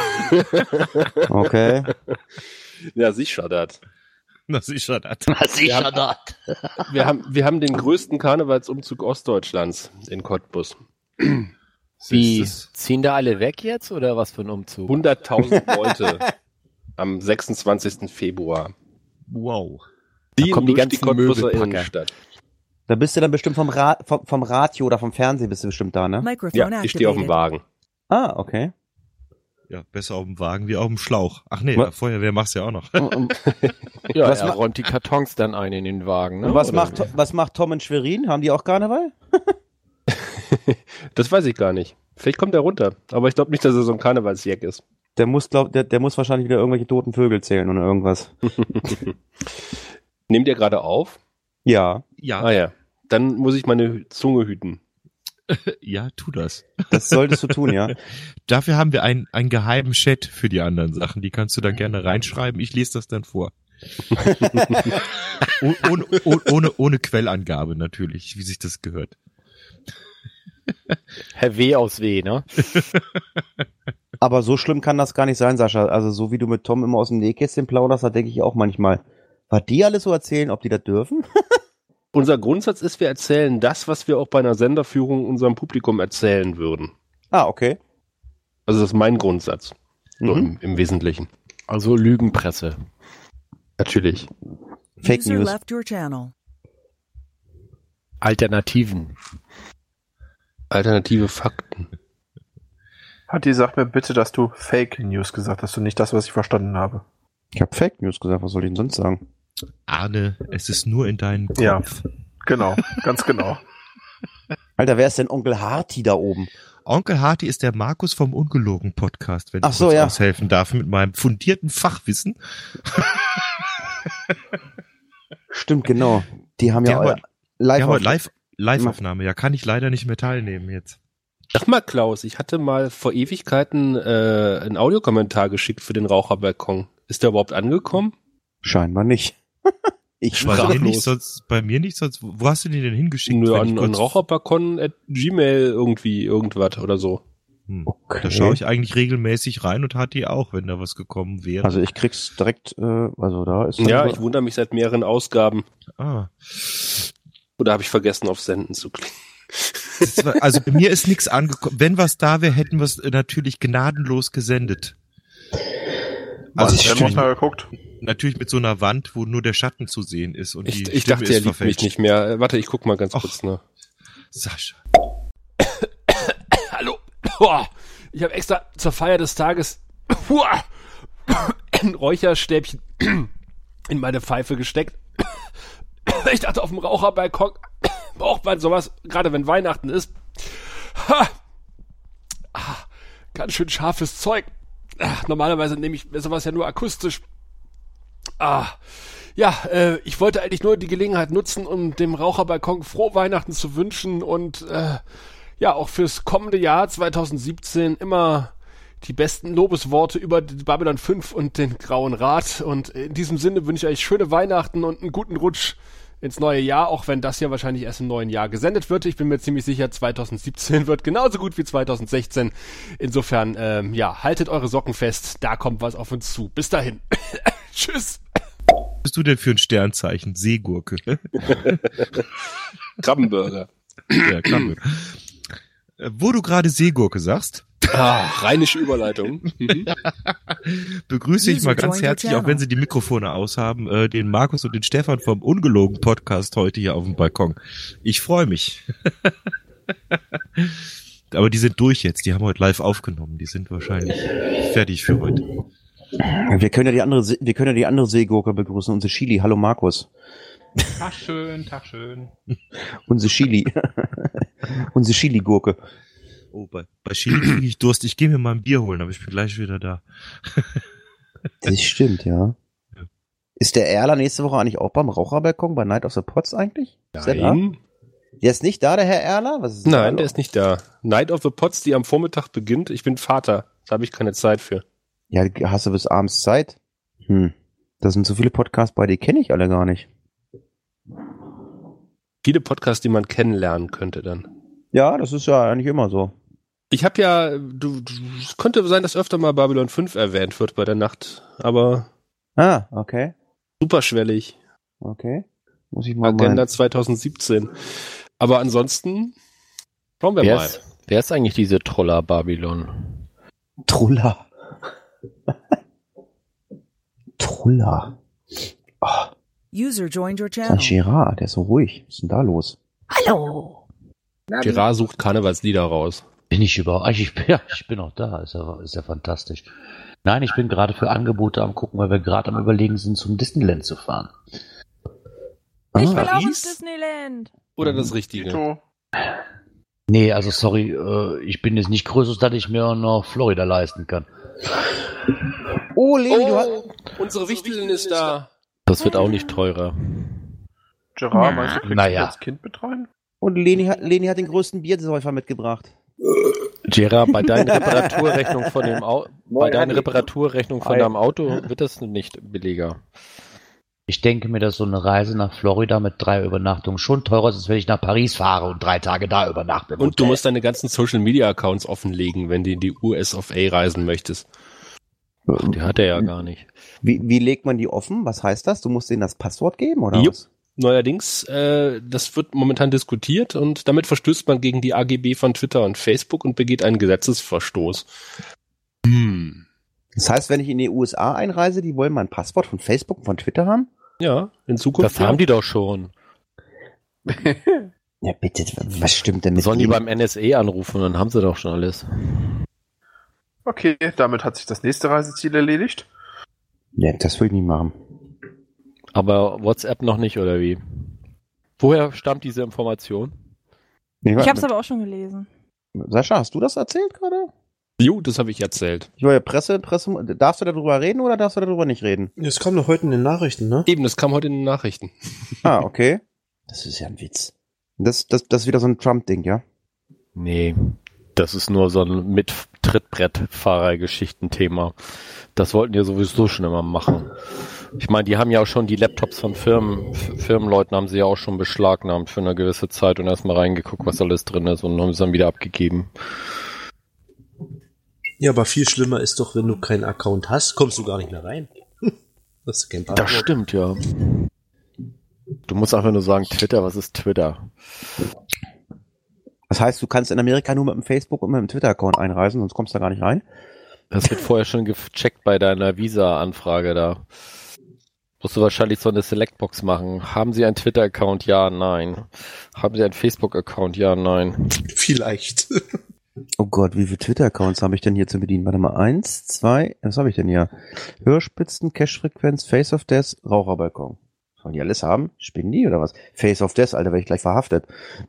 Okay. Ja, sicher das. Das ist schon das. Sicher das. Wir haben, wir haben den größten Karnevalsumzug Ostdeutschlands in Cottbus. Wie, Ist das- ziehen da alle weg jetzt oder was für ein Umzug? hunderttausend Leute am sechsundzwanzigsten Februar. Wow. Die kommen die durch ganzen Cottbuser Möbelpacker. Innenstadt. Da bist du dann bestimmt vom, Ra vom, vom Radio oder vom Fernsehen bist du bestimmt da, ne? Microphone Ja, ich stehe auf dem activated. Wagen. Ah, okay. Ja, besser auf dem Wagen wie auf dem Schlauch. Ach nee, Was? Feuerwehr machst du ja auch noch. Ja, Was er ma- räumt die Kartons dann ein in den Wagen. Ne? Und was Oder macht, wie? was macht Tom in Schwerin? Haben die auch Karneval? Das weiß ich gar nicht. Vielleicht kommt er runter. Aber ich glaube nicht, dass er so ein Karnevalsjack ist. Der muss, glaub, der, der muss wahrscheinlich wieder irgendwelche toten Vögel zählen oder irgendwas. Nehmt ihr gerade auf? Ja. Ja, Ah ja. Dann muss ich meine Zunge hüten. Ja, tu das. Das solltest du tun, ja. Dafür haben wir einen, einen geheimen Chat für die anderen Sachen. Die kannst du dann gerne reinschreiben. Ich lese das dann vor. oh, ohne, oh, ohne, ohne Quellangabe natürlich, wie sich das gehört. Herr W. aus W., ne? Aber so schlimm kann das gar nicht sein, Sascha. Also so wie du mit Tom immer aus dem Nähkästchen plauderst, da denke ich auch manchmal, was die alles so erzählen, ob die das dürfen? Unser Grundsatz ist, wir erzählen das, was wir auch bei einer Senderführung unserem Publikum erzählen würden. Ah, okay. Also das ist mein Grundsatz. So Mhm. im, im Wesentlichen. Also Lügenpresse. Natürlich. Fake User News. left your channel. Alternativen. Alternative Fakten. Hatti, sag mir bitte, dass du Fake News gesagt hast und nicht das, was ich verstanden habe. Ich habe Fake News gesagt, was soll ich denn sonst sagen? Arne, es ist nur in deinem Kopf. Ja. Genau, ganz genau. Alter, wer ist denn Onkel Harti da oben? Onkel Harti ist der Markus vom Ungelogen-Podcast, wenn Ach ich so, kurz ja. aushelfen darf mit meinem fundierten Fachwissen. Stimmt, genau. Die haben Die ja haben eu- heute- live, Ja, aber auf- live, Live-Aufnahme, ja, kann ich leider nicht mehr teilnehmen jetzt. Sag mal, Klaus, ich hatte mal vor Ewigkeiten äh, einen Audiokommentar geschickt für den Raucherbalkon. Ist der überhaupt angekommen? Scheinbar nicht. Ich Bei mir sprachlos. nicht, sonst, bei mir nicht, sonst, wo hast du den denn hingeschickt? Nö, wenn ich an, an kurz- Raucherbalkon at Gmail irgendwie irgendwas oder so. Hm. Okay. Da schaue ich eigentlich regelmäßig rein und hat die auch, wenn da was gekommen wäre. Also ich krieg's direkt, äh, also da ist Ja, dann ich wundere mich seit mehreren Ausgaben. ah. Oder habe ich vergessen, auf Senden zu klicken? Das war- Also bei mir ist nichts angekommen. Wenn was da wäre, hätten wir es natürlich gnadenlos gesendet. Also Was, ich wir haben mal geguckt. natürlich mit so einer Wand, wo nur der Schatten zu sehen ist und Ich, die ich Stimme dachte, ist er liebt verfälscht. mich nicht mehr. Äh, Warte, ich guck mal ganz Och. kurz nach. Sascha. Hallo. Boah, ich habe extra zur Feier des Tages boah, ein Räucherstäbchen in meine Pfeife gesteckt. Ich dachte, auf dem Raucherbalkon braucht man sowas, gerade wenn Weihnachten ist. Ha. Ah, ganz schön scharfes Zeug. Ah, normalerweise nehme ich sowas ja nur akustisch. Ah, ja, äh, ich wollte eigentlich nur die Gelegenheit nutzen, um dem Raucherbalkon frohe Weihnachten zu wünschen und äh, ja, auch fürs kommende Jahr zwanzig siebzehn immer die besten Lobesworte über die Babylon fünf und den Grauen Rat. Und in diesem Sinne wünsche ich euch schöne Weihnachten und einen guten Rutsch ins neue Jahr, auch wenn das ja wahrscheinlich erst im neuen Jahr gesendet wird. Ich bin mir ziemlich sicher, zwanzig siebzehn wird genauso gut wie zwanzig sechzehn. Insofern, ähm, ja, haltet eure Socken fest, da kommt was auf uns zu. Bis dahin. Tschüss. Was bist du denn für ein Sternzeichen? Seegurke. Krabbenburger. Ja, klar. Äh, Wo du gerade Seegurke sagst, Ah, rheinische Überleitung. Mhm. begrüße ich User mal ganz joined your herzlich, auch channel. wenn sie die Mikrofone aushaben, äh, den Markus und den Stefan vom Ungelogen-Podcast heute hier auf dem Balkon. Ich freue mich. Aber die sind durch jetzt, die haben heute live aufgenommen, die sind wahrscheinlich fertig für heute. Wir können ja die andere, Se- wir können ja die andere Seegurke begrüßen, unsere Chili. Hallo Markus. Tag schön, Tag schön. Unsere Chili. Unsere Chili-Gurke. Oh, bei, bei Chili kriege ich Durst. Ich gehe mir mal ein Bier holen, aber ich bin gleich wieder da. Das stimmt, ja. Ist der Erler nächste Woche eigentlich auch beim Raucherbalkon bei Night of the Pots eigentlich? Ist der da? Nein. Der ist nicht da, der Herr Erler? Was ist da Nein, der los? ist nicht da. Night of the Pots, die am Vormittag beginnt. Ich bin Vater. Da habe ich keine Zeit für. Ja, hast du bis abends Zeit? Hm. Da sind so viele Podcasts bei, die kenne ich alle gar nicht. Viele Podcasts, die man kennenlernen könnte dann. Ja, das ist ja eigentlich immer so. Ich habe ja, du, du, es könnte sein, dass öfter mal Babylon fünf erwähnt wird bei der Nacht, aber Ah, okay. superschwellig. Okay. Muss ich mal Agenda mal. zwanzig siebzehn. Aber ansonsten schauen wir Wer mal. ist, wer ist eigentlich diese Troller Babylon? Trulla. Trulla. Ah, User joined your San channel. Gerard, der ist so ruhig. Was ist denn da los? Hallo. Gerard sucht Karnevalslieder raus. Bin ich überhaupt? Ich, ja, ich bin auch da. Ist ja, ist ja fantastisch. Nein, ich bin gerade für Angebote am gucken, weil wir gerade am Überlegen sind, zum Disneyland zu fahren. Ich Ah, will auch ins Paris? Disneyland. Oder das Richtige. Tito. Nee, also sorry, äh, ich bin jetzt nicht größer, dass ich mir noch Florida leisten kann. Oh, Levi, du hast... Oh, unsere Wichtelin ist da. Das wird auch nicht teurer. Gerard, meinst du, kriegst Naja. du das Kind betreuen? Und Leni hat, Leni hat den größten Biersäufer mitgebracht. Gera, bei deinen Reparaturrechnung von dem Au- bei deinen Reparaturrechnung von Hi. deinem Auto wird das nicht billiger. Ich denke mir, dass so eine Reise nach Florida mit drei Übernachtungen schon teurer ist, als wenn ich nach Paris fahre und drei Tage da übernachte. im Und du Hotel. musst deine ganzen Social-Media-Accounts offenlegen, wenn du in die U S of A reisen möchtest. Ach, die hat er ja gar nicht. Wie, wie legt man die offen? Was heißt das? Du musst denen das Passwort geben, oder Jupp. was? Neuerdings, äh, das wird momentan diskutiert und damit verstößt man gegen die A G B von Twitter und Facebook und begeht einen Gesetzesverstoß. Hm. Das heißt, wenn ich in die U S A einreise, die wollen mein Passwort von Facebook und von Twitter haben? Ja, in Zukunft. Das haben die doch schon. Ja, bitte, was stimmt denn mit Sollen die denen? beim N S A anrufen, dann haben sie doch schon alles. Okay, damit hat sich das nächste Reiseziel erledigt. Ja, das will ich nicht machen. Aber WhatsApp noch nicht, oder wie? Woher stammt diese Information? Ich, Ich hab's aber auch schon gelesen. Sascha, hast du das erzählt gerade? Jo, das habe ich erzählt. Ich war ja Presse, Presse. Darfst du darüber reden oder darfst du darüber nicht reden? Das kam doch heute in den Nachrichten, ne? Eben, das kam heute in den Nachrichten. Ah, okay. Das ist ja ein Witz. Das, das, das ist wieder so ein Trump-Ding, ja? Nee, das ist nur so ein Mit-Trittbrettfahrer-Geschichten-Thema. Das wollten die sowieso schon immer machen. Ich meine, die haben ja auch schon die Laptops von Firmen, F- Firmenleuten haben sie ja auch schon beschlagnahmt für eine gewisse Zeit und erstmal reingeguckt, was alles drin ist und haben es dann wieder abgegeben. Ja, aber viel schlimmer ist doch, wenn du keinen Account hast, kommst du gar nicht mehr rein. Das ist kein Passwort. Das stimmt, ja. Du musst einfach nur sagen, Twitter, was ist Twitter? Das heißt, du kannst in Amerika nur mit dem Facebook und mit dem Twitter-Account einreisen, sonst kommst du da gar nicht rein. Das wird vorher schon gecheckt bei deiner Visa-Anfrage da. Musst du wahrscheinlich so eine Selectbox machen. Haben Sie einen Twitter-Account? Ja, nein. Haben Sie einen Facebook-Account? Ja, nein. Vielleicht. Oh Gott, wie viele Twitter-Accounts habe ich denn hier zu bedienen? Warte mal, eins, zwei, was habe ich denn hier? Hörspitzen, Cache-Frequenz, Face of Death, Raucherbalkon. Sollen die alles haben? Spinnen die oder was? Face of Death, Alter, werde ich gleich verhaftet.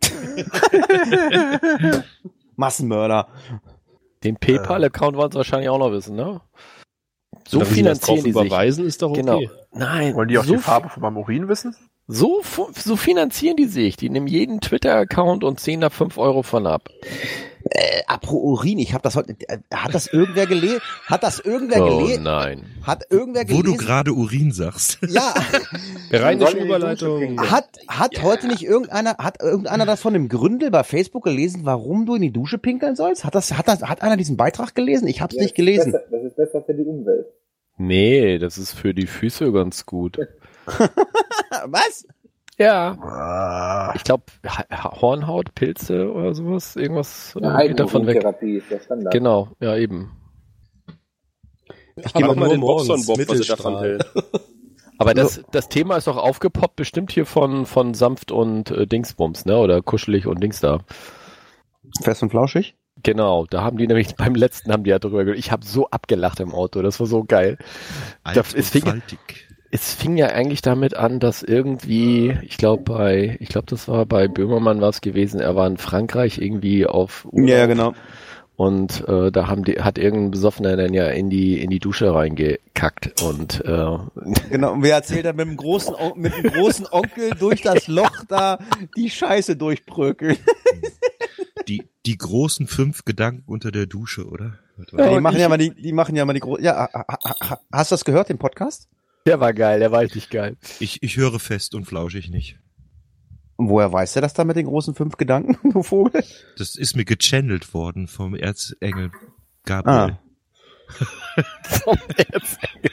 Massenmörder. Den PayPal-Account wollen Sie wahrscheinlich auch noch wissen, ne? So Wenn Sie das finanzieren drauf die sich. überweisen, ist doch okay. Genau. Nein. Wollen die auch so die Farbe von meinem Urin wissen? So, so finanzieren die sich. Die nehmen jeden Twitter-Account und ziehen da fünf Euro von ab. Äh, apro Urin, ich habe das heute, äh, hat das irgendwer gelesen? Hat das irgendwer Oh gelesen? nein. Hat irgendwer Wo gelesen? du gerade Urin sagst. Ja. Rheinische Überleitung. Hat, hat heute nicht irgendeiner, hat irgendeiner das von dem Gründel bei Facebook gelesen, warum du in die Dusche pinkeln sollst? Hat das, hat das, hat einer diesen Beitrag gelesen? Ich hab's Ja, nicht gelesen. Das ist, besser, das ist besser für die Umwelt. Nee, das ist für die Füße ganz gut. Was? Ja. Ich glaube, Hornhaut, Pilze oder sowas, irgendwas Ja, äh, geht davon weg. Eigenurin-Therapie ist der Standard. Genau, ja eben. Ich geh gebe mal nur den morgens Bobson Bob, was er davon Mittelstrahl. hält. Aber das, das Thema ist doch aufgepoppt, bestimmt hier von, von sanft und äh, Dingsbums, ne? Oder kuschelig und Dings da. Fest und flauschig? Genau, da haben die nämlich, beim letzten haben die ja drüber geredet. Ich habe so abgelacht im Auto, das war so geil. Alt Das- es, und fing, faltig. es fing ja eigentlich damit an, dass irgendwie, ich glaube bei, ich glaube das war bei Böhmermann war es gewesen, er war in Frankreich irgendwie auf Urlaub. Ja, genau. Und äh, da haben die, hat irgendein Besoffener dann ja in die in die Dusche reingekackt und äh, Genau. Und wer erzählt dann mit dem großen, On- mit dem großen Onkel durch das Loch da die Scheiße durchbrökeln? Die, die großen fünf Gedanken unter der Dusche, oder? Ja, die machen ja mal die, die machen ja mal die großen. Ja, ha- ha- ha- hast du das gehört, den Podcast? der war geil, der war richtig geil. Ich, ich höre fest und flauschig nicht. Und woher weiß er das da mit den großen fünf Gedanken, du Vogel? Das ist mir gechannelt worden vom Erzengel Gabriel. Vom Erzengel.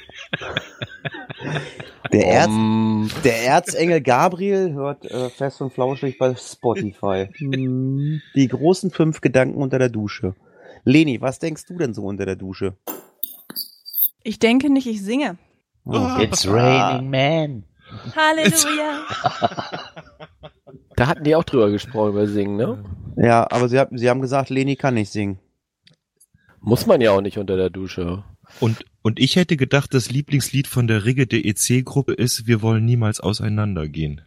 Der, Erz, Um, der Erzengel Gabriel hört äh, fest und flauschig bei Spotify. Hm. Die großen fünf Gedanken unter der Dusche. Leni, was denkst du denn so unter der Dusche? Ich denke nicht, ich singe. Oh. It's raining man. Halleluja. da hatten die auch drüber gesprochen über Singen, ne? Ja, aber sie, haben- sie haben gesagt, Leni kann nicht singen. Muss man ja auch nicht unter der Dusche. Und, und ich hätte gedacht, das Lieblingslied von der Rigge der E C-Gruppe ist Wir wollen niemals auseinandergehen.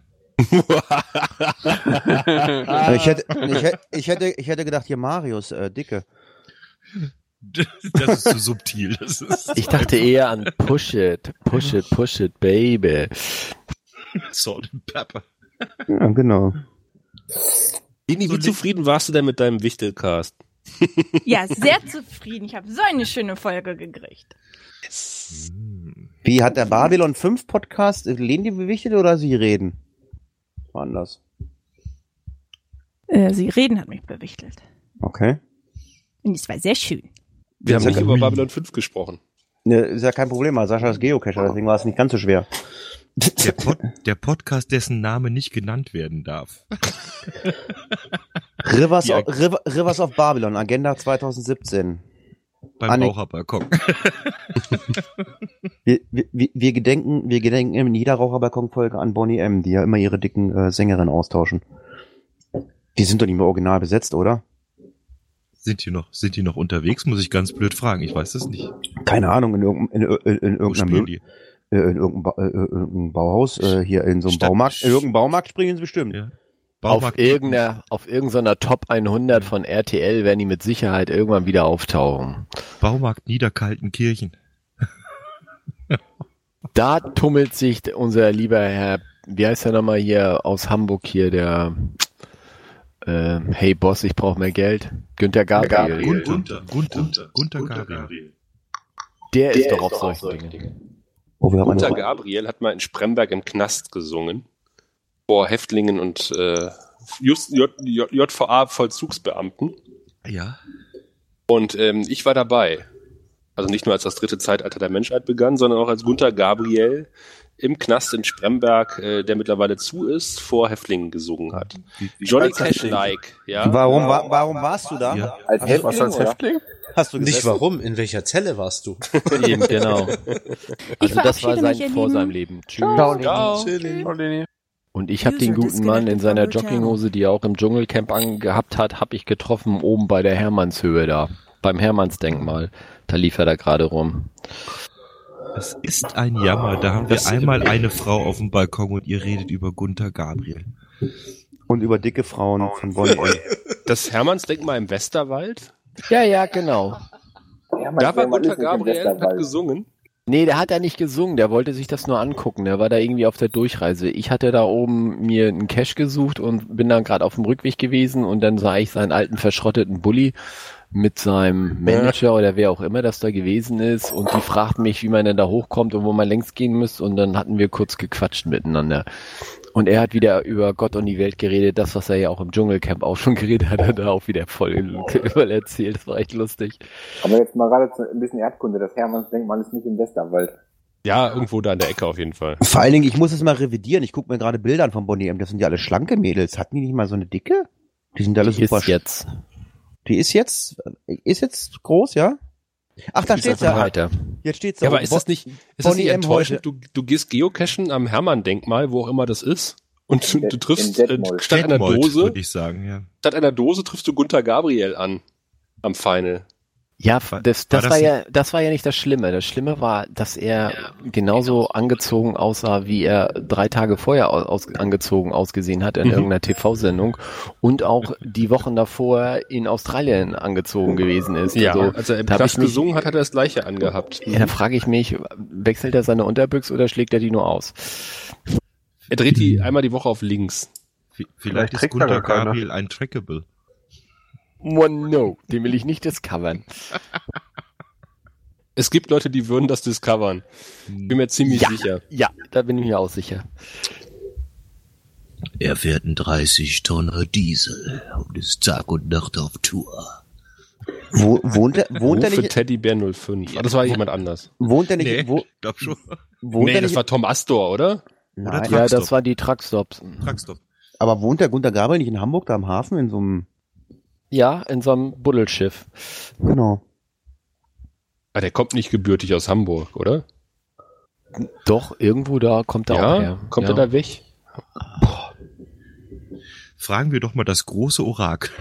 Also ich, hätte, ich, hätte, ich, hätte, ich hätte gedacht, hier Marius, äh, Dicke. Das ist zu subtil. Das ist Ich dachte eher an Push It, Push It, Push It, Baby. Salt and Pepper. Ja, genau. Leni, wie zufrieden warst du denn mit deinem Wichtelcast? Ja, sehr zufrieden. Ich habe so eine schöne Folge gekriegt. Wie hat der Babylon fünf Podcast, lehnen die bewichtet oder sie reden? War anders. Äh, sie reden hat mich bewichtelt. Okay. Und es war sehr schön. Wir haben ja nicht über Babylon fünf gesprochen. Ne, ist ja kein Problem, weil Sascha ist Geocacher, deswegen war es nicht ganz so schwer. Der, Pod, der Podcast, dessen Name nicht genannt werden darf. Rivers, Ja. of, River, Rivers of Babylon, Agenda zwanzig siebzehn. Beim Anne- Raucherbalkon. Wir, wir, wir gedenken, wir gedenken in jeder Raucherbalkon-Folge an Bonnie M., die ja immer ihre dicken äh, Sängerinnen austauschen. Die sind doch nicht mehr original besetzt, oder? Sind die noch, sind die noch unterwegs? Muss ich ganz blöd fragen. Ich weiß es nicht. Keine Ahnung, in, irgendein, in, in, in Wo irgendeinem spielen Mö- die? äh, in irgendeinem, ba äh, irgendeinem Bauhaus, äh, hier in so einem Stadt- Baumarkt, in irgendeinem Baumarkt springen sie bestimmt. Ja. Auf Baumarkt. irgendeiner, auf irgendeiner Top hundert von R T L werden die mit Sicherheit irgendwann wieder auftauchen. Baumarkt Niederkaltenkirchen. Da tummelt sich unser lieber Herr, wie heißt der nochmal hier aus Hamburg hier, der äh, Hey Boss, ich brauche mehr Geld. Günther Gabriel. Gunther, Gunther, Gunther Gabriel. Der ist doch auf solchen Dingen. Oh, wir haben Gunther eine, Gabriel hat mal in Spremberg im Knast gesungen. Vor Häftlingen und äh, Just, J, J, J V A-Vollzugsbeamten. Ja. Und ähm, ich war dabei. Also nicht nur als das dritte Zeitalter der Menschheit begann, sondern auch als Gunther Gabriel im Knast in Spremberg, äh, der mittlerweile zu ist, vor Häftlingen gesungen hat. Johnny als Häftling. Cash-like. Ja? warum, wa warum warst du da? Ja. Als Hast du was als oder? Häftling? Hast du Nicht gesessen? warum, in welcher Zelle warst du? Eben, genau. Ich Also das war verabschiede sein mich, ihr vor Lieben. seinem Leben. Tschüss. Ciao. Oh, Leni. Und ich habe den guten Mann in seiner Jogginghose, die er auch im Dschungelcamp angehabt hat, habe ich getroffen oben bei der Hermannshöhe da. Beim Hermannsdenkmal. Da lief er da gerade rum. Das ist ein Jammer. Da haben wir Das- einmal eine Frau auf dem Balkon und ihr redet über Gunther Gabriel. Und über dicke Frauen von Bonnie M. Das Hermannsdenkmal im Westerwald? Ja, ja, genau. Ja, Da war man Gunther ist nicht im Gabriel, hat Westerwald. gesungen. Nee, der hat da nicht gesungen, der wollte sich das nur angucken. Der war da irgendwie auf der Durchreise. Ich hatte da oben mir einen Cash gesucht und bin dann gerade auf dem Rückweg gewesen und dann sah ich seinen alten verschrotteten Bulli mit seinem Manager oder wer auch immer das da gewesen ist und die fragten mich, wie man denn da hochkommt und wo man längs gehen müsste und dann hatten wir kurz gequatscht miteinander. Und er hat wieder über Gott und die Welt geredet, das, was er ja auch im Dschungelcamp auch schon geredet hat, hat er da auch wieder voll voll erzählt. Das war echt lustig. Aber jetzt mal gerade zu- ein bisschen Erdkunde. Das Hermannsdenkmal ist nicht im Westerwald. Ja, irgendwo da in der Ecke auf jeden Fall. Vor allen Dingen, ich muss es mal revidieren. Ich gucke mir gerade Bilder an von Bonnie M. Das sind ja alle schlanke Mädels. Hatten die nicht mal so eine dicke? Die sind alle Die super. ist jetzt. Die ist jetzt, ist jetzt groß, ja? Ach, da Ist steht's einfach ja. weiter. Jetzt steht's Ja, ja. aber ist das nicht, ist das Bonnie nicht M. enttäuschend? Du, du gehst geocachen am Hermann-Denkmal, wo auch immer das ist, und du, du triffst, in äh, Detmold. statt einer Detmold, Dose, würde ich sagen, ja. statt einer Dose triffst du Gunther Gabriel an. Am Final. Ja, War- das, war das das war nicht- ja, das war ja nicht das Schlimme. Das Schlimme war, dass er genauso angezogen aussah, wie er drei Tage vorher aus, angezogen ausgesehen hat in Mhm. irgendeiner T V-Sendung und auch die Wochen davor in Australien angezogen gewesen ist. Ja, also, als er im da hab Knast ich mich- gesungen hat, hat er das gleiche angehabt. Ja, da frage ich mich, wechselt er seine Unterbüchse oder schlägt er die nur aus? Er dreht die einmal die Woche auf links. V- Vielleicht ist trägt er Gunther gar keine. Gabriel ein Trackable. One no, den will ich nicht discovern. Es gibt Leute, die würden das discovern. Bin mir ziemlich Ja. sicher. Ja, da bin ich mir auch sicher. Er fährt einen dreißig Tonner Diesel und ist Tag und Nacht auf Tour. Wo, wohnt er, wohnt er Rufe nicht, Teddybär null fünf. Ah, das war jemand anders. wohnt er nicht, Nee, wo, glaub schon. wohnt Nee, er das nicht, war Tom Astor, oder? nein, Oder Ja, Truckstop. das war die Truckstops. Truckstop. aber wohnt der Gunther Gabriel nicht in Hamburg, da am Hafen, in so einem, Ja, in so einem Buddelschiff. genau. Ah, der kommt nicht gebürtig aus Hamburg, oder? Doch, irgendwo da kommt er Ja? auch her. Kommt ja. er da weg? Fragen wir doch mal das große Orakel.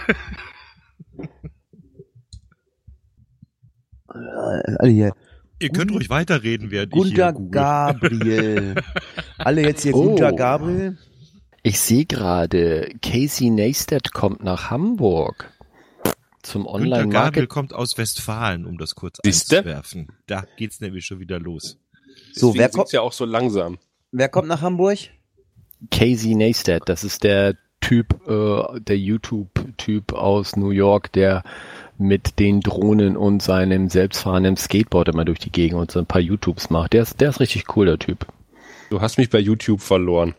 Äh, Alle hier, Ihr könnt ruhig weiterreden, während ich Gunther hier google. Gabriel. Alle jetzt hier Oh. Gunther Gabriel. Ich sehe gerade, Casey Neistat kommt nach Hamburg zum Gunther Gabriel Online-Market. kommt aus Westfalen, um das kurz Siehste? einzuwerfen. Da geht's nämlich schon wieder los. So, Deswegen wer singt's kommt, ja auch so langsam. wer kommt nach Hamburg? Casey Neistat, das ist der Typ, äh, der YouTube-Typ aus New York, der mit den Drohnen und seinem selbstfahrenden Skateboard immer durch die Gegend und so ein paar YouTubes macht. Der ist, der ist richtig cool, der Typ. Du hast mich bei YouTube verloren.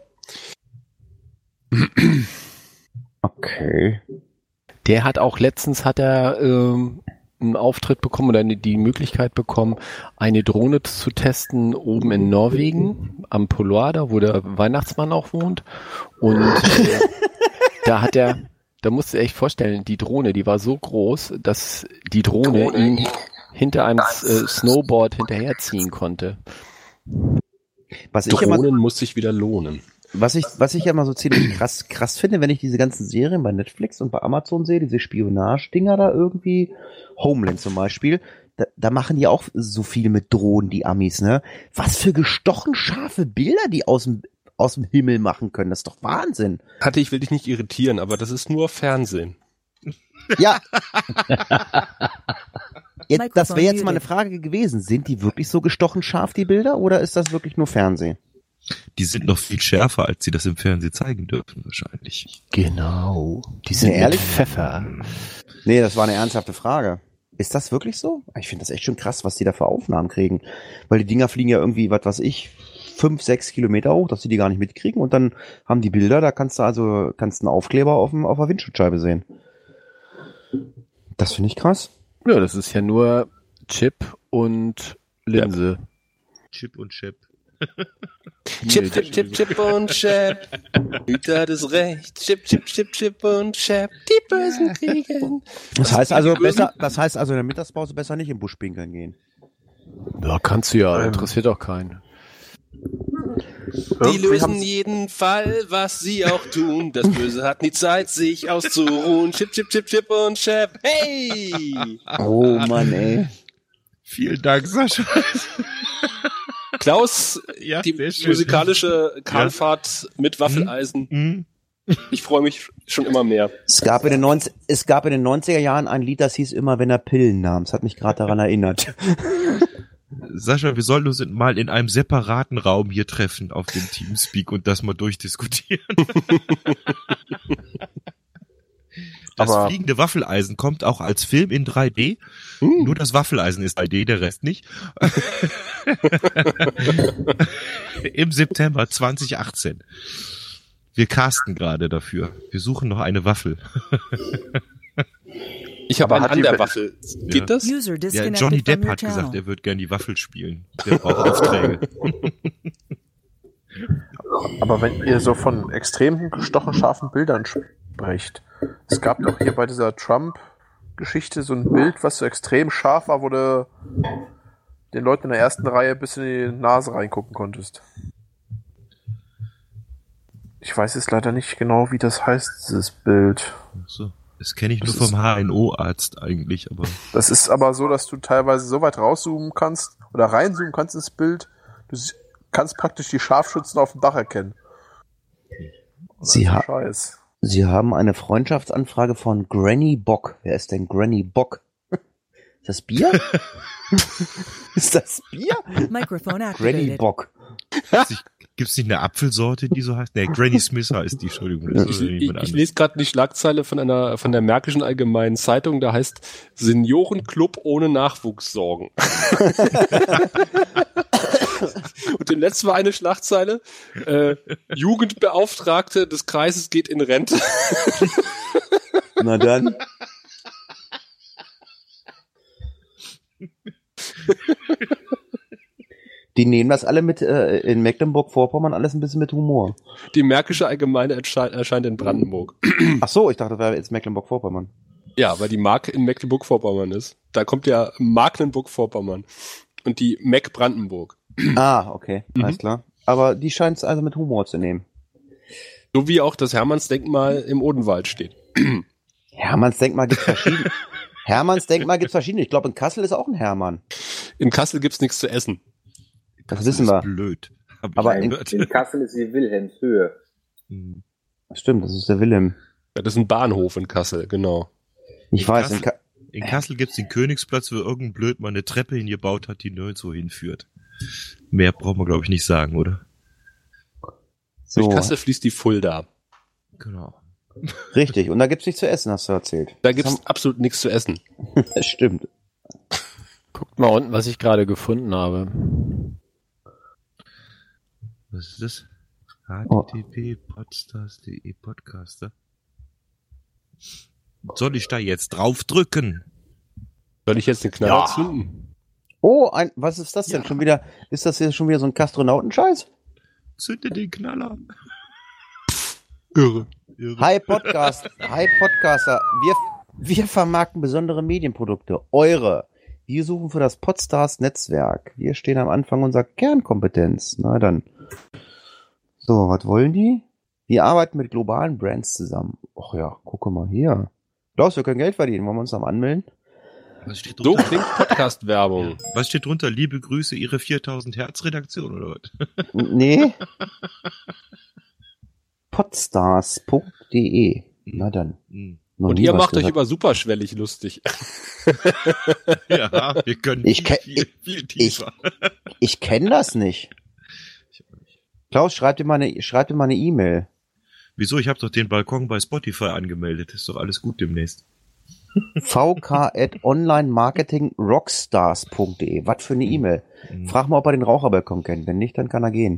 Okay. Der hat auch letztens hat er ähm, einen Auftritt bekommen oder eine, die Möglichkeit bekommen, eine Drohne zu testen oben in Norwegen am Poloada, wo der Weihnachtsmann auch wohnt. Und äh, da hat er, da musst du dir echt vorstellen, die Drohne, die war so groß, dass die Drohne, Drohne. ihn hinter einem äh, Snowboard hinterherziehen konnte. Was ich Drohnen immer, muss sich wieder lohnen. Was ich, was ich ja immer so ziemlich krass, krass finde, wenn ich diese ganzen Serien bei Netflix und bei Amazon sehe, diese Spionage-Dinger da irgendwie, Homeland zum Beispiel, da, da machen die auch so viel mit Drohnen, die Amis, ne? Was für gestochen scharfe Bilder die aus dem, aus dem Himmel machen können, das ist doch Wahnsinn. Hatte, ich will dich nicht irritieren, aber das ist nur Fernsehen. Ja. Jetzt, das wäre jetzt mal eine Frage gewesen. Sind die wirklich so gestochen scharf, die Bilder, oder ist das wirklich nur Fernsehen? Die sind noch viel schärfer, als sie das im Fernsehen zeigen dürfen, wahrscheinlich. Genau. Die sind nee, ehrlich? mit Pfeffer. Nee, das war eine ernsthafte Frage. Ist das wirklich so? Ich finde das echt schon krass, was die da für Aufnahmen kriegen. Weil die Dinger fliegen ja irgendwie, was weiß ich, fünf, sechs Kilometer hoch, dass sie die gar nicht mitkriegen. Und dann haben die Bilder, da kannst du also, kannst einen Aufkleber auf, dem, auf der Windschutzscheibe sehen. Das finde ich krass. Ja, das ist ja nur Chip und Linse. Ja. Chip und Chip. Chip, Chip, Chip, Chip und Chip. Hüter des Rechts. Chip, Chip, Chip, Chip und Chip. Die Bösen kriegen. Das heißt also besser, das heißt also in der Mittagspause besser nicht im Busch pinkeln gehen. Ja, kannst du ja, ähm. interessiert doch keinen. Die lösen jeden Fall, was sie auch tun. Das Böse hat nie Zeit, sich auszuruhen. Chip, Chip, Chip, Chip und Chip. Hey! Oh Mann, ey. Vielen Dank, Sascha. Klaus, ja, die musikalische Kahlfahrt ja. mit Waffeleisen. Mhm. Ich freue mich schon immer mehr. Es gab in den neunzig, es gab in den neunziger Jahren ein Lied, das hieß immer, wenn er Pillen nahm. Das hat mich gerade daran erinnert. Sascha, wir sollten uns mal in einem separaten Raum hier treffen auf dem Teamspeak und das mal durchdiskutieren. Das Aber fliegende Waffeleisen kommt auch als Film in drei D. Hm. Nur das Waffeleisen ist drei D, der Rest nicht. Im September zwanzig achtzehn. Wir casten gerade dafür. Wir suchen noch eine Waffel. Ich habe einen an der Waffel. Geht ja. das? Ja, Johnny Depp hat gesagt, er würde gerne die Waffel spielen. Der braucht Aufträge. Aber wenn ihr so von extrem gestochen scharfen Bildern sprecht, es gab doch hier bei dieser Trump-Geschichte so ein Bild, was so extrem scharf war, wo du den Leuten in der ersten Reihe bis in die Nase reingucken konntest. Ich weiß jetzt leider nicht genau, wie das heißt, dieses Bild. Ach so. Das kenne ich nur vom H N O-Arzt eigentlich, aber. Das ist aber so, dass du teilweise so weit rauszoomen kannst oder reinzoomen kannst ins Bild, du kannst praktisch die Scharfschützen auf dem Dach erkennen. Sie, ha- Sie haben eine Freundschaftsanfrage von Granny Bock. Wer ist denn Granny Bock? Ist das Bier? Ist das Bier? Granny Bock. Gibt's nicht eine Apfelsorte, die so heißt? Nee, Granny Smith heißt die, Entschuldigung. Das ich ich, ich lese gerade die Schlagzeile von einer von der Märkischen Allgemeinen Zeitung, da heißt Seniorenclub ohne Nachwuchssorgen. Und im letzten war eine Schlagzeile, äh, Jugendbeauftragte des Kreises geht in Rente. Na dann. Die nehmen das alle mit äh, in Mecklenburg-Vorpommern alles ein bisschen mit Humor. Die Märkische Allgemeine erscheint, erscheint in Brandenburg. Ach so, ich dachte, das wäre jetzt Mecklenburg-Vorpommern. Ja, weil die Mark in Mecklenburg-Vorpommern ist. Da kommt ja Mecklenburg-Vorpommern und die Meck Brandenburg. Ah, okay, mhm. Alles klar. Aber die scheint es also mit Humor zu nehmen. So wie auch das Hermannsdenkmal im Odenwald steht. Hermannsdenkmal gibt's verschiedene. Hermannsdenkmal gibt's verschiedene. Ich glaube, in Kassel ist auch ein Hermann. In Kassel gibt's nichts zu essen. Das, das wissen wir. Blöd. Aber in, in Kassel ist die Wilhelmshöhe. Das stimmt, das ist der Wilhelm. Ja, das ist ein Bahnhof in Kassel, genau. Ich in weiß. Kassel, in, Ka- in Kassel gibt's den Königsplatz, wo irgendein Blöd mal eine Treppe hingebaut hat, die nirgendwo hinführt. Mehr braucht man, glaube ich, nicht sagen, oder? So. Durch Kassel fließt die Fulda. Genau. Richtig, und da gibt's nichts zu essen, hast du erzählt. Da gibt's haben... absolut nichts zu essen. Das stimmt. Guckt mal unten, was ich gerade gefunden habe. Was ist das? H T T P podstars punkt de Podcaster. Soll ich da jetzt drauf drücken? Soll ich jetzt den Knaller ja. zünden? Oh, ein, was ist das denn? Ja. Schon wieder, ist das jetzt schon wieder so ein Kastronautenscheiß? Zünde den Knaller. Irre. Irre. Hi Podcast, hi Podcaster. Wir, wir vermarkten besondere Medienprodukte. Eure. Wir suchen für das Podstars Netzwerk. Wir stehen am Anfang unserer Kernkompetenz. Na dann. So, was wollen die? Wir arbeiten mit globalen Brands zusammen. Ach ja, gucke mal hier. Klaus, wir können Geld verdienen. Wollen wir uns am anmelden? Was steht so klingt Podcast-Werbung. Was steht drunter? Liebe Grüße, Ihre viertausend Hertz Redaktion oder was? Nee. podstars punkt de. Na dann. Noch Und ihr macht gesagt. euch über superschwellig lustig. Ja, wir können ich viel, viel, viel tiefer. Ich, ich kenne das nicht. Klaus, schreib dir mal eine, schreib dir mal eine E-Mail. Wieso? Ich habe doch den Balkon bei Spotify angemeldet. Ist doch alles gut demnächst. v k at online marketing rockstars punkt de. Was für eine E-Mail. Mhm. Frag mal, ob er den Raucherbalkon kennt. Wenn nicht, dann kann er gehen.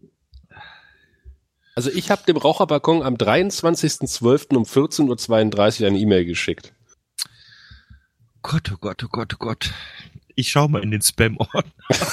Also ich habe dem Raucherbalkon am dreiundzwanzigsten zwölften um vierzehn Uhr zweiunddreißig eine E-Mail geschickt. Gott, oh Gott, oh Gott, oh Gott. Ich schau mal in den Spam-Ordner.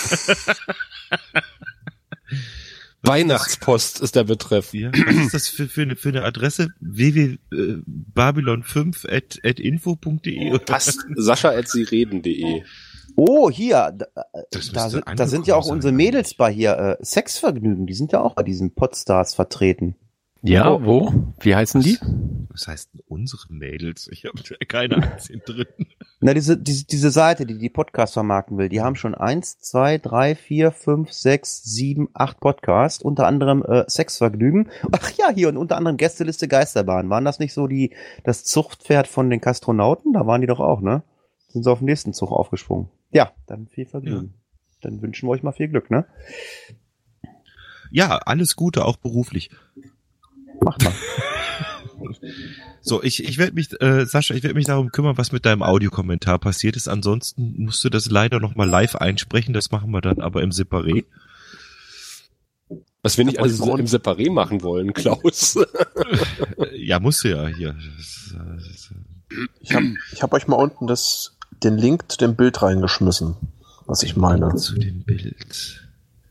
Weihnachtspost ist der Betreff. Ja, was ist das für, für, eine, für eine Adresse? w w w punkt babylon fünf at info punkt de Passt. Sascha at sie reden punkt de. Oh, hier, da, da, sind, da sind ja auch sein, unsere Mädels bei hier, äh, Sexvergnügen, die sind ja auch bei diesen Podstars vertreten. Ja, oh. Wo? Wie heißen die? Was heißt denn unsere Mädels? Ich habe keine Aktien drin. Na, diese, diese, diese Seite, die die Podcasts vermarkten will, die haben schon eins, zwei, drei, vier, fünf, sechs, sieben, acht Podcasts, unter anderem äh, Sexvergnügen. Ach ja, hier und unter anderem Gästeliste Geisterbahn. Waren das nicht so die das Zuchtpferd von den Kastronauten? Da waren die doch auch, ne? Sind sie auf den nächsten Zug aufgesprungen. Ja, dann viel Vergnügen. Ja. Dann wünschen wir euch mal viel Glück, ne? Ja, alles Gute, auch beruflich. Macht mal. So, ich, ich werde mich, äh, Sascha, ich werde mich darum kümmern, was mit deinem Audiokommentar passiert ist. Ansonsten musst du das leider nochmal live einsprechen. Das machen wir dann aber im Separé. Was wir nicht alles im Separé machen wollen, Klaus. Ja, musst du ja hier. Ich habe ich hab euch mal unten das, den Link zu dem Bild reingeschmissen, was ich meine. Zu dem Bild.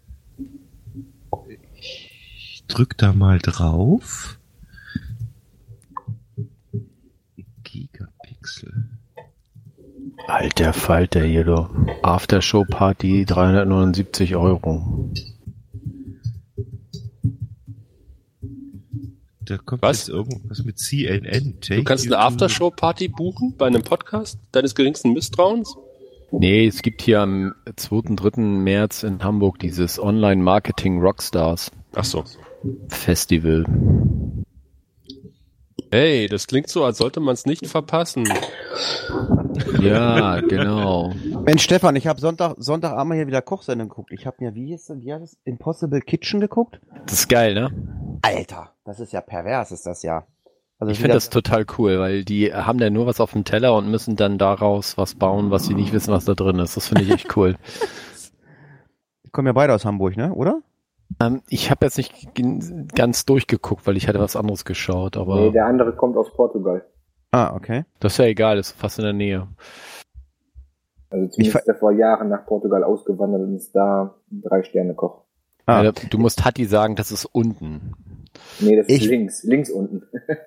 Ich drück da mal drauf. Gigapixel. Alter Falter hier, du. Aftershow-Party, dreihundertneunundsiebzig Euro. Da kommt Was? jetzt irgendwas mit C N N. Du kannst eine Aftershow-Party buchen bei einem Podcast deines geringsten Misstrauens? Nee, es gibt hier am zweiten, dritten März in Hamburg dieses Online-Marketing Rockstars. Ach so. Festival. Hey, das klingt so, als sollte man es nicht verpassen. Ja, genau. Mensch, Stefan, ich habe Sonntag, Sonntagabend hier wieder Kochsendung geguckt. Ich habe mir, wie hieß denn, wie heißt das? Impossible Kitchen geguckt. Das ist geil, ne? Alter, das ist ja pervers, ist das ja. Also ich finde das total cool, weil die haben dann nur was auf dem Teller und müssen dann daraus was bauen, was sie nicht wissen, was da drin ist. Das finde ich echt cool. Die kommen ja beide aus Hamburg, ne? Oder? Ähm, ich habe jetzt nicht ganz durchgeguckt, weil ich hatte was anderes geschaut, aber... Nee, der andere kommt aus Portugal. Ah, okay. Das ist ja egal, ist fast in der Nähe. Also zumindest ist er vor Jahren nach Portugal ausgewandert und ist da ein Drei-Sterne-Koch. Ah. Ja, du musst Hatti sagen, das ist unten. Nee, das ist ich, links, links unten.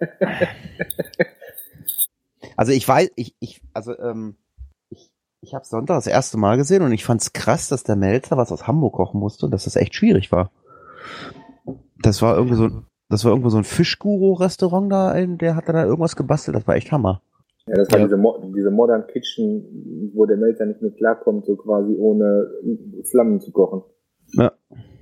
Also ich weiß, ich, ich, also ähm, ich, ich habe Sonntag das erste Mal gesehen und ich fand's krass, dass der Melzer was aus Hamburg kochen musste und dass das echt schwierig war. Das war irgendwie so, das war irgendwo so ein Fischguru-Restaurant da, der hat da irgendwas gebastelt, das war echt Hammer. Ja, das war ja. diese, Mo- diese Modern Kitchen, wo der Melzer nicht mehr klarkommt, so quasi ohne Flammen zu kochen. Ja.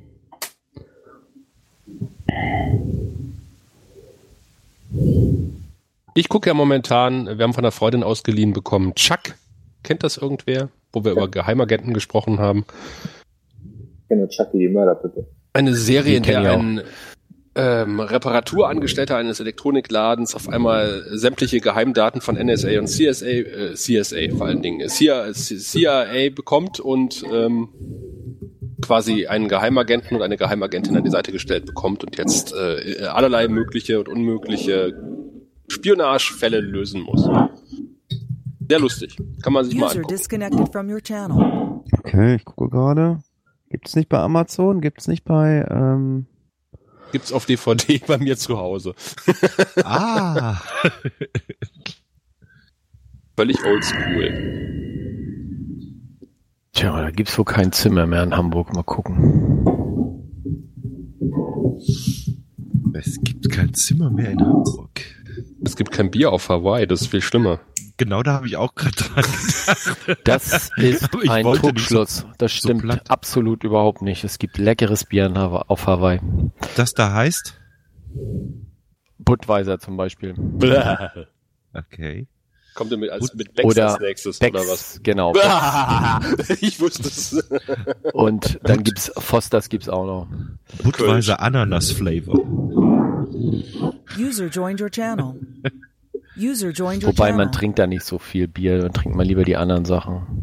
Ich gucke ja momentan, wir haben von einer Freundin ausgeliehen bekommen, Chuck. Kennt das irgendwer? Wo wir ja. über Geheimagenten gesprochen haben. Ich kenne Chucky, die Mörderpuppe. Eine Serie, in der ein ähm, Reparaturangestellter eines Elektronikladens auf einmal sämtliche Geheimdaten von N S A und C S A, äh, C S A vor allen Dingen, C I A bekommt und ähm, quasi einen Geheimagenten und eine Geheimagentin an die Seite gestellt bekommt und jetzt äh, allerlei mögliche und unmögliche Spionagefälle lösen muss. Sehr lustig. Kann man sich mal angucken. Disconnected from your channel. Okay, ich gucke gerade. Gibt's nicht bei Amazon? Gibt's nicht bei... Ähm Gibt's auf D V D bei mir zu Hause. Ah. Völlig oldschool. Tja, da gibt's wohl kein Zimmer mehr in Hamburg. Mal gucken. Es gibt kein Zimmer mehr in Hamburg. Es gibt kein Bier auf Hawaii, das ist viel schlimmer. Genau, da habe ich auch gerade dran gedacht. Das ist Ich ein wollte Trugschluss. nicht so- Das so stimmt platt. absolut überhaupt nicht. Es gibt leckeres Bier in Hawa- auf Hawaii. Das da heißt? Budweiser zum Beispiel. Okay. Kommt ihr mit, als, mit Becks Oder als nächstes, Becks, oder was? genau. Ich wusste es. Und dann gibt's Fosters gibt's auch noch. Budweiser Ananas Flavor. User joined your channel. User joined your Wobei channel. man trinkt da nicht so viel Bier, dann trinkt man lieber die anderen Sachen.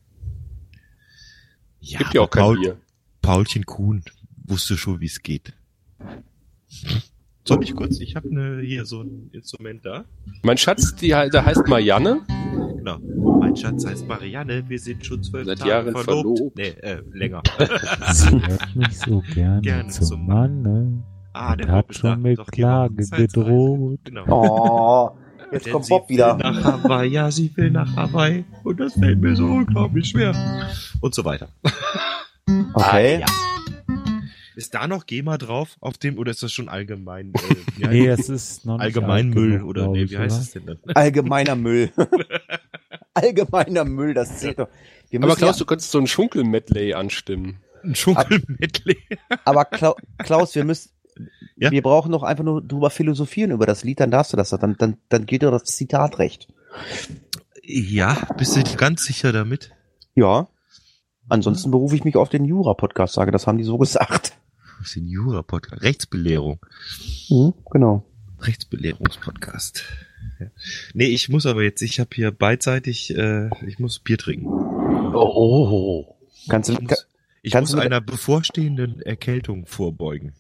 Ja, Gibt ja auch kein Paul, Bier. Paulchen Kuhn wusste schon, wie es geht. Soll ich kurz? Ich habe ne, hier so ein Instrument da. Mein Schatz, die, der heißt Marianne. Genau. Mein Schatz heißt Marianne. Wir sind schon zwölf Seit Tage Jahren verlobt. verlobt. Nee, äh, länger. Sie hört mich so gerne, Gerne zum zum Manne. Ah, der und Bob hat ist schon da. mit Doch, Klage die Hochzeitsreise. gedroht. Genau. Oh, jetzt Denn kommt sie Bob will wieder. nach Hawaii, ja, sie will nach Hawaii. Und das fällt mir so unglaublich schwer. Und so weiter. Okay. Ah, ja. Ist da noch GEMA drauf auf dem, oder ist das schon allgemein? Äh, wie Nee, heißt es ist noch nicht Allgemeinmüll, alt genug, oder glaub nee, ich, wie heißt oder? es denn dann? Allgemeiner Müll. Allgemeiner Müll, das zählt doch. Wir Aber müssen Klaus, ja, du könntest so ein Schunkel-Medley anstimmen. Ein Schunkelmedley. aber Kla Klaus, wir müssen, Ja? wir brauchen noch einfach nur drüber philosophieren über das Lied, dann darfst du das, dann, dann, dann geht dir das Zitatrecht. Ja, bist du ganz sicher damit? Ja. Ansonsten berufe ich mich auf den Jura-Podcast, sage, das haben die so gesagt. Das ist ein Jura-Podcast. Rechtsbelehrung. Mhm, genau. Rechtsbelehrungspodcast. Ja. Nee, ich muss aber jetzt, ich habe hier beidseitig, äh, ich muss Bier trinken. Oh, oh. Kannst du, Ich muss, ich kannst muss du mit- einer bevorstehenden Erkältung vorbeugen.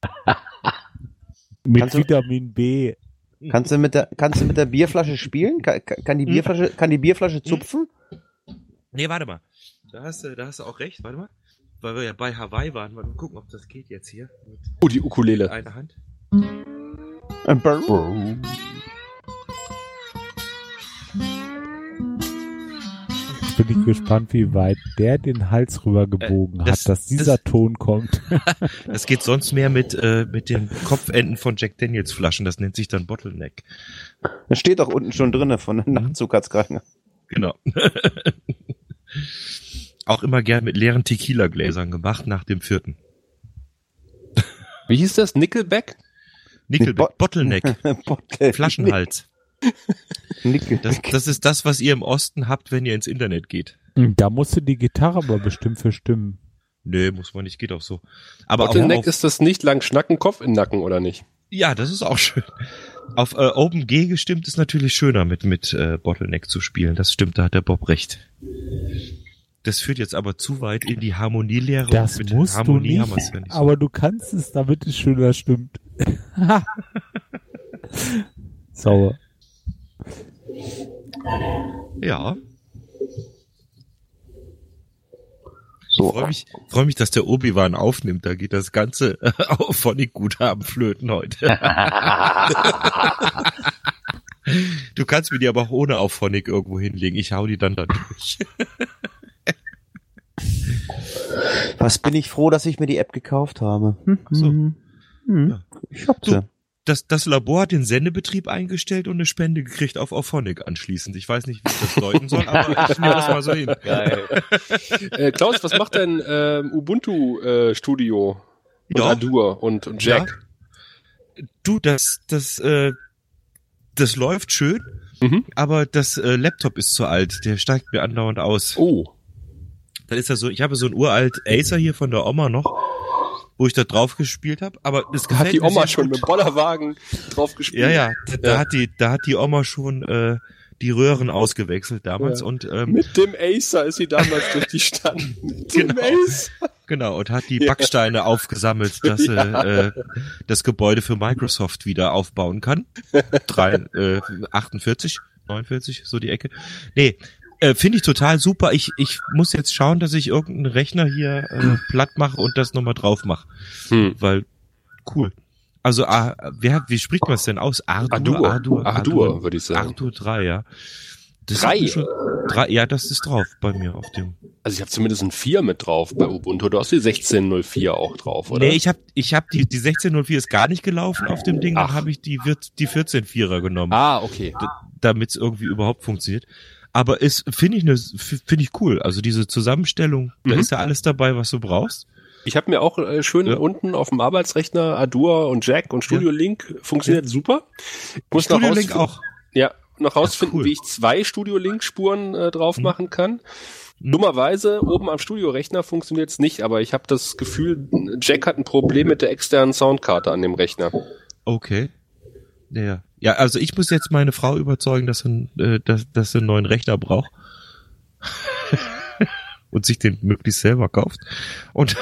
Mit Kannst du- Vitamin B. kannst du mit der, kannst du mit der Bierflasche spielen? Kann, kann die Bierflasche, kann die Bierflasche zupfen? Nee, warte mal. Da hast du, da hast du auch recht, warte mal. Weil wir ja bei Hawaii waren. Mal gucken, ob das geht jetzt hier. Mit Oh, die Ukulele. einer Hand. Ein Brrr. Jetzt bin ich gespannt, wie weit der den Hals rübergebogen Äh, das- hat, dass dieser das- Ton kommt. Das geht sonst mehr mit, äh, mit den Kopfenden von Jack Daniels Flaschen. Das nennt sich dann Bottleneck. Das steht doch unten schon drinne von der Nachtzug hat's gerade. Genau. Auch immer gern mit leeren Tequila-Gläsern gemacht nach dem vierten. Wie hieß das? Nickelback? Nickelback, Bo- Bottleneck, Bottle- Flaschenhals. Nickel. Das, das ist das, was ihr im Osten habt, wenn ihr ins Internet geht. Da musst du die Gitarre aber bestimmt verstimmen. Nö, muss man nicht, geht auch so. Aber Bottleneck auf, ist das nicht lang schnacken, Kopf in den Nacken, oder nicht? ja, das ist auch schön. Auf äh, OpenG gestimmt ist natürlich schöner mit mit äh, Bottleneck zu spielen. Das stimmt, da hat der Bob recht. Das führt jetzt aber zu weit in die Harmonielehre. Das und mit musst du Harmonie nicht, haben wir's ja nicht so. aber du kannst es, damit es schöner stimmt. Sauer. Ja. So. Freue mich, freu mich, dass der Obi-Wan aufnimmt. Da geht das ganze Auphonic-Guthaben flöten heute. Du kannst mir die aber auch ohne Auphonic irgendwo hinlegen. Ich hau die dann da durch. Was bin ich froh, dass ich mir die App gekauft habe. Hm, so. hm, hm. Ja. Ich hab Du, sie. das, das Labor hat den Sendebetrieb eingestellt und eine Spende gekriegt auf Auphonic anschließend. Ich weiß nicht, wie ich das deuten soll, aber ich nehme das mal so hin. Geil. äh, Klaus, was macht denn ähm, Ubuntu äh, Studio und Ja. Adur und, und Jack? Du, das, das, äh, das läuft schön, Mhm. aber das äh, Laptop ist zu alt. Der steigt mir andauernd aus. Oh. Dann ist er so, ich habe so ein uralt Acer hier von der Oma noch. wo ich da drauf gespielt habe. Aber es Da hat die Oma schon mit dem Bollerwagen drauf gespielt. Ja, ja, da, da hat die, da hat die Oma schon äh, die Röhren ausgewechselt damals Ja. und ähm, Mit dem Acer ist sie damals durch die Stadt. Mit dem Genau. Acer. Genau, und hat die Ja. Backsteine aufgesammelt, dass sie äh, das Gebäude für Microsoft wieder aufbauen kann. Drei, äh, achtundvierzig, neunundvierzig, so die Ecke. Nee, äh, finde ich total super. Ich, ich muss jetzt schauen, dass ich irgendeinen Rechner hier äh, platt mache und das nochmal drauf mache. Hm. Weil, cool. Also, ah, wer, wie spricht man es denn aus? Ardur? Ardur. Ardur, Ardur, würde ich sagen. Ardur drei, ja. Das Drei? ist mir Schon, drei? Ja, das ist drauf bei mir auf dem. Also ich habe zumindest ein vier mit drauf bei Ubuntu. Du hast die sechzehn null vier auch drauf, oder? Nee, ich habe ich hab die, die sechzehn null vier ist gar nicht gelaufen auf dem Ding, dann habe ich die, wird- die vierzehn vierer genommen. Ah, okay. Damit es irgendwie überhaupt funktioniert. Aber ist, finde ich, ne, finde ich cool. Also diese Zusammenstellung, da Mhm. ist ja alles dabei, was du brauchst. Ich habe mir auch äh, schön Ja. unten auf dem Arbeitsrechner Ardour und Jack und Studio Link funktioniert super. Ich muss noch Studio Link rausfinden- auch. Ja, noch rausfinden, cool. wie ich zwei Studio Link Spuren äh, drauf machen kann. Dummerweise oben am Studiorechner funktioniert es nicht, aber ich habe das Gefühl, Jack hat ein Problem mit der externen Soundkarte an dem Rechner. Okay. Ja, ja, also ich muss jetzt meine Frau überzeugen, dass sie, äh, dass, dass sie einen neuen Rechner braucht. Und sich den möglichst selber kauft. Und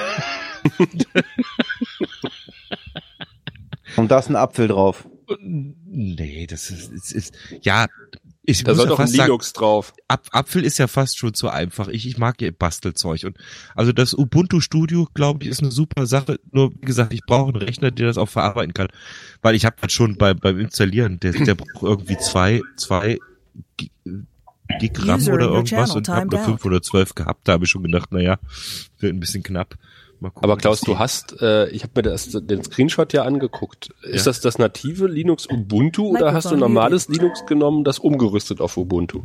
Und da ist ein Apfel drauf. nee, das ist, ist, ist ja, ich Da muss soll ja doch ein fast sagen, Linux drauf. Ap Apfel ist ja fast schon zu einfach. Ich, ich mag ja Bastelzeug. Und also das Ubuntu Studio, glaube ich, ist eine super Sache. Nur, wie gesagt, ich brauche einen Rechner, der das auch verarbeiten kann. Weil ich habe halt schon beim, beim Installieren, der, der braucht irgendwie zwei, zwei Gi- Gigramm User oder in your irgendwas channel und habe timed nur out. fünf oder zwölf gehabt. Da habe ich schon gedacht, naja, wird ein bisschen knapp. Mal gucken, Aber Klaus, was du die- hast, äh, ich habe mir das, den Screenshot ja angeguckt. Ist Ja. das das native Linux Ubuntu oder hast du Microphone normales Linux genommen, das umgerüstet auf Ubuntu?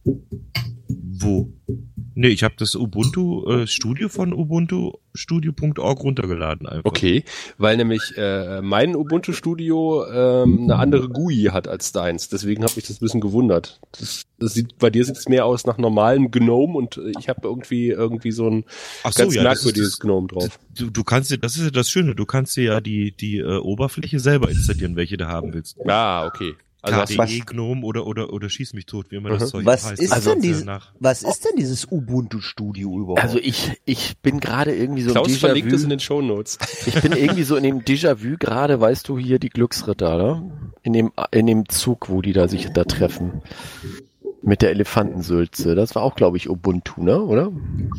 Wo? Nee, ich habe das Ubuntu äh, Studio von ubuntu studio punkt org runtergeladen einfach. Okay, weil nämlich äh, mein Ubuntu Studio ähm, eine andere G U I hat als deins. Deswegen habe ich das ein bisschen gewundert. Das, das sieht, bei dir sieht es mehr aus nach normalem GNOME und äh, ich habe irgendwie irgendwie so ein Ach so, ganz ja, das ist merkwürdiges das- GNOME drauf. Du, du kannst dir, das ist ja das Schöne, du kannst dir ja die die äh, Oberfläche selber installieren, welche du haben willst. Ah, okay. Also hast K D E, was- Gnome oder oder oder schieß mich tot, wie immer das Mhm. Zeug Was heißt. ist Also, denn dieses, nach- was ist denn dieses Ubuntu Studio überhaupt? Also ich, ich bin gerade irgendwie so Klaus im verlinkt es in Déjà-vu. den Shownotes. Ich bin irgendwie so in dem Déjà-vu gerade, weißt du, hier die Glücksritter, oder? In dem, in dem Zug, wo die da sich da treffen. Mit der Elefantensülze. Das war auch, glaube ich, Ubuntu, ne, oder?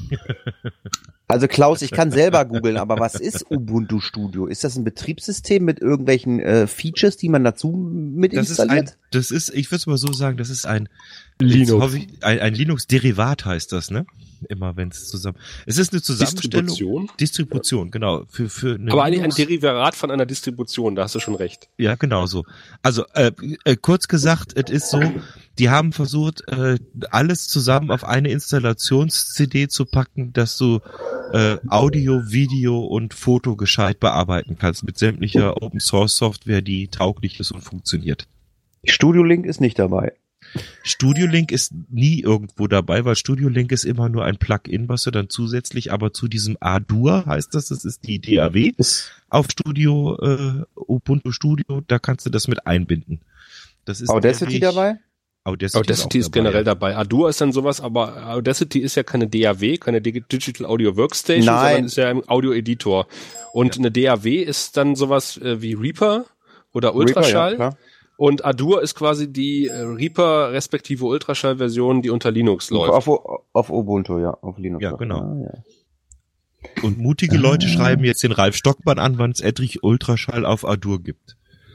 Also Klaus, ich kann selber googeln, aber was ist Ubuntu Studio? Ist das ein Betriebssystem mit irgendwelchen äh, Features, die man dazu mit Das ist ein, installiert? das ist, ich würde es mal so sagen, das ist ein Linux. jetzt hoffe ich, ein, ein Linux-Derivat heißt das, ne? Immer wenn es zusammen. Es ist eine Zusammenstellung. Distribution? Distribution, genau. Für für eine Aber eigentlich ein Linux- Derivat von einer Distribution, da hast du schon recht. Ja, genau so. Also äh, äh, kurz gesagt, es ist so, die haben versucht, äh, alles zusammen auf eine Installations-C D zu packen, dass du äh, Audio, Video und Foto gescheit bearbeiten kannst mit sämtlicher Open-Source-Software, die tauglich ist und funktioniert. Studio Link ist nicht dabei. Studio Link ist nie irgendwo dabei, weil Studio Link ist immer nur ein Plugin, was du dann zusätzlich aber zu diesem Ardour heißt das, das ist die D A W auf Studio, äh, Ubuntu Studio, da kannst du das mit einbinden. Das ist Audacity nämlich- dabei? Audacity, Audacity ist, auch generell dabei. dabei. Ardour ist dann sowas, aber Audacity ist ja keine D A W, keine Dig- Digital Audio Workstation, Nein. sondern ist ja ein Audio-Editor. Und eine D A W ist dann sowas äh, wie Reaper oder Ultraschall. Reaper, ja, klar. Und Ardour ist quasi die äh, Reaper respektive Ultraschall-Version, die unter Linux läuft. Auf, auf Ubuntu, ja, auf Linux. Ja, genau. Ah, ja. Und mutige Leute schreiben jetzt den Ralf Stockmann an, wann es endlich Ultraschall auf Ardour gibt.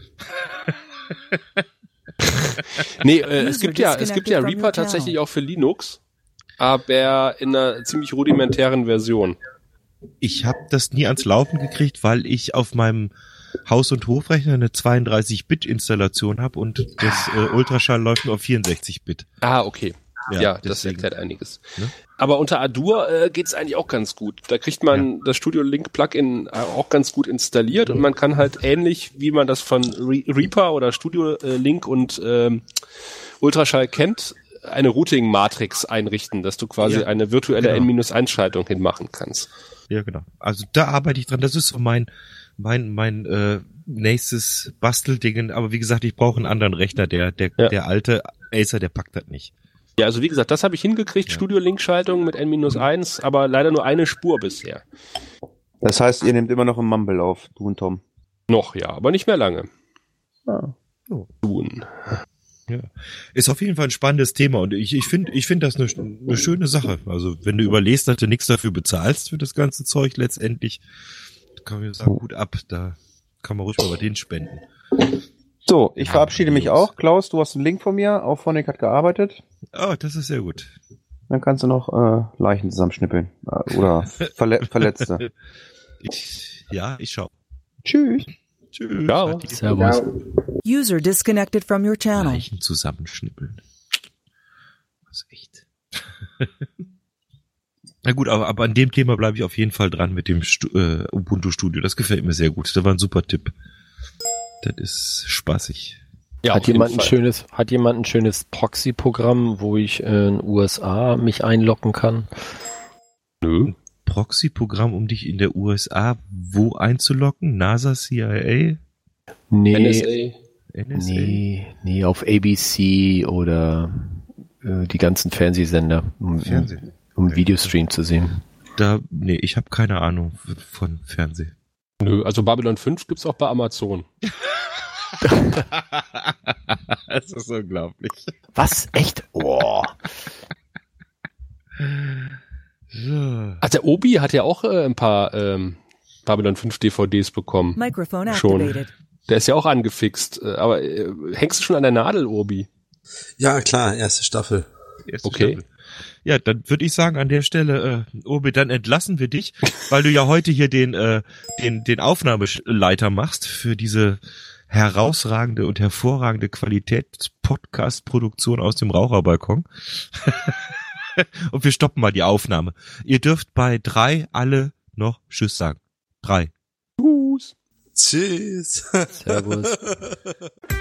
Nee, äh, es User gibt ja, es gibt ja disconnected from Reaper your tatsächlich channel. auch für Linux, aber in einer ziemlich rudimentären Version. Ich habe das nie ans Laufen gekriegt, weil ich auf meinem Haus- und Hofrechner eine zweiunddreißig Bit Installation habe und das äh, Ultraschall läuft nur auf vierundsechzig Bit. Ah, okay. Ja, Ja, das deswegen. erklärt einiges. Ne? Aber unter Ardour äh, geht's eigentlich auch ganz gut. Da kriegt man das Studio Link Plugin äh, auch ganz gut installiert und man kann halt ähnlich, wie man das von Re Reaper oder Studio äh, Link und ähm, Ultraschall kennt, eine Routing-Matrix einrichten, dass du quasi Ja, eine virtuelle genau. N minus eins Schaltung hinmachen kannst. Ja, genau. Also da arbeite ich dran. Das ist so mein mein mein äh, nächstes Bastelding. Aber wie gesagt, ich brauche einen anderen Rechner. Der der Ja. der alte Acer, der packt das nicht. Ja, also wie gesagt, das habe ich hingekriegt, Studio-Link-Schaltung mit N minus eins, aber leider nur eine Spur bisher. Das heißt, ihr nehmt immer noch im Mumble auf, du und Tom. Noch, ja, aber nicht mehr lange. Ah. Oh. Tun. Ja. Ist auf jeden Fall ein spannendes Thema und ich, ich finde ich finde das eine, eine schöne Sache. Also wenn du überlegst, dass du nichts dafür bezahlst für das ganze Zeug letztendlich, kann man sagen, gut ab, da kann man ruhig mal bei denen spenden. So, ich Ja, verabschiede mich los. auch. Klaus, du hast einen Link von mir. Auch Phonic hat gearbeitet. Oh, das ist sehr gut. Dann kannst du noch äh, Leichen zusammenschnippeln. Äh, oder Verle Verletzte. Ich, ja, ich schau. Tschüss. Tschüss. Ciao. Servus. User disconnected from your channel. Leichen zusammenschnippeln. Das ist echt. Na gut, aber, aber an dem Thema bleibe ich auf jeden Fall dran mit dem Stu äh, Ubuntu Studio. Das gefällt mir sehr gut. Das war ein super Tipp. Das ist spaßig. Ja, hat auf jeden jemand ein Fall. schönes, hat jemand ein schönes Proxy-Programm, wo ich in den U S A mich einloggen kann? Nö. Proxy-Programm, um dich in der U S A wo einzuloggen? NASA, C I A? Nee, N S A. N S A? nee, nee, auf A B C oder äh, die ganzen Fernsehsender, um, Fernsehen. um Videostream zu sehen. Da, nee, ich habe keine Ahnung von Fernsehen. Nö, also Babylon fünf gibt's auch bei Amazon. Das ist unglaublich. Was? Echt? Oh. So. Ach, der Obi hat ja auch äh, ein paar ähm, Babylon fünf D V Ds bekommen. Microphone Schon. activated. Der ist ja auch angefixt. Äh, aber äh, hängst du schon an der Nadel, Obi? Ja, klar, erste Staffel. Erste Okay. Staffel. Ja, dann würde ich sagen, an der Stelle, äh, Obi, dann entlassen wir dich, weil du ja heute hier den, äh, den, den Aufnahmeleiter machst für diese herausragende und hervorragende Qualitäts-Podcast-Produktion aus dem Raucherbalkon. Und wir stoppen mal die Aufnahme. Ihr dürft bei drei alle noch Tschüss sagen. Drei. Tschüss. Tschüss. Servus.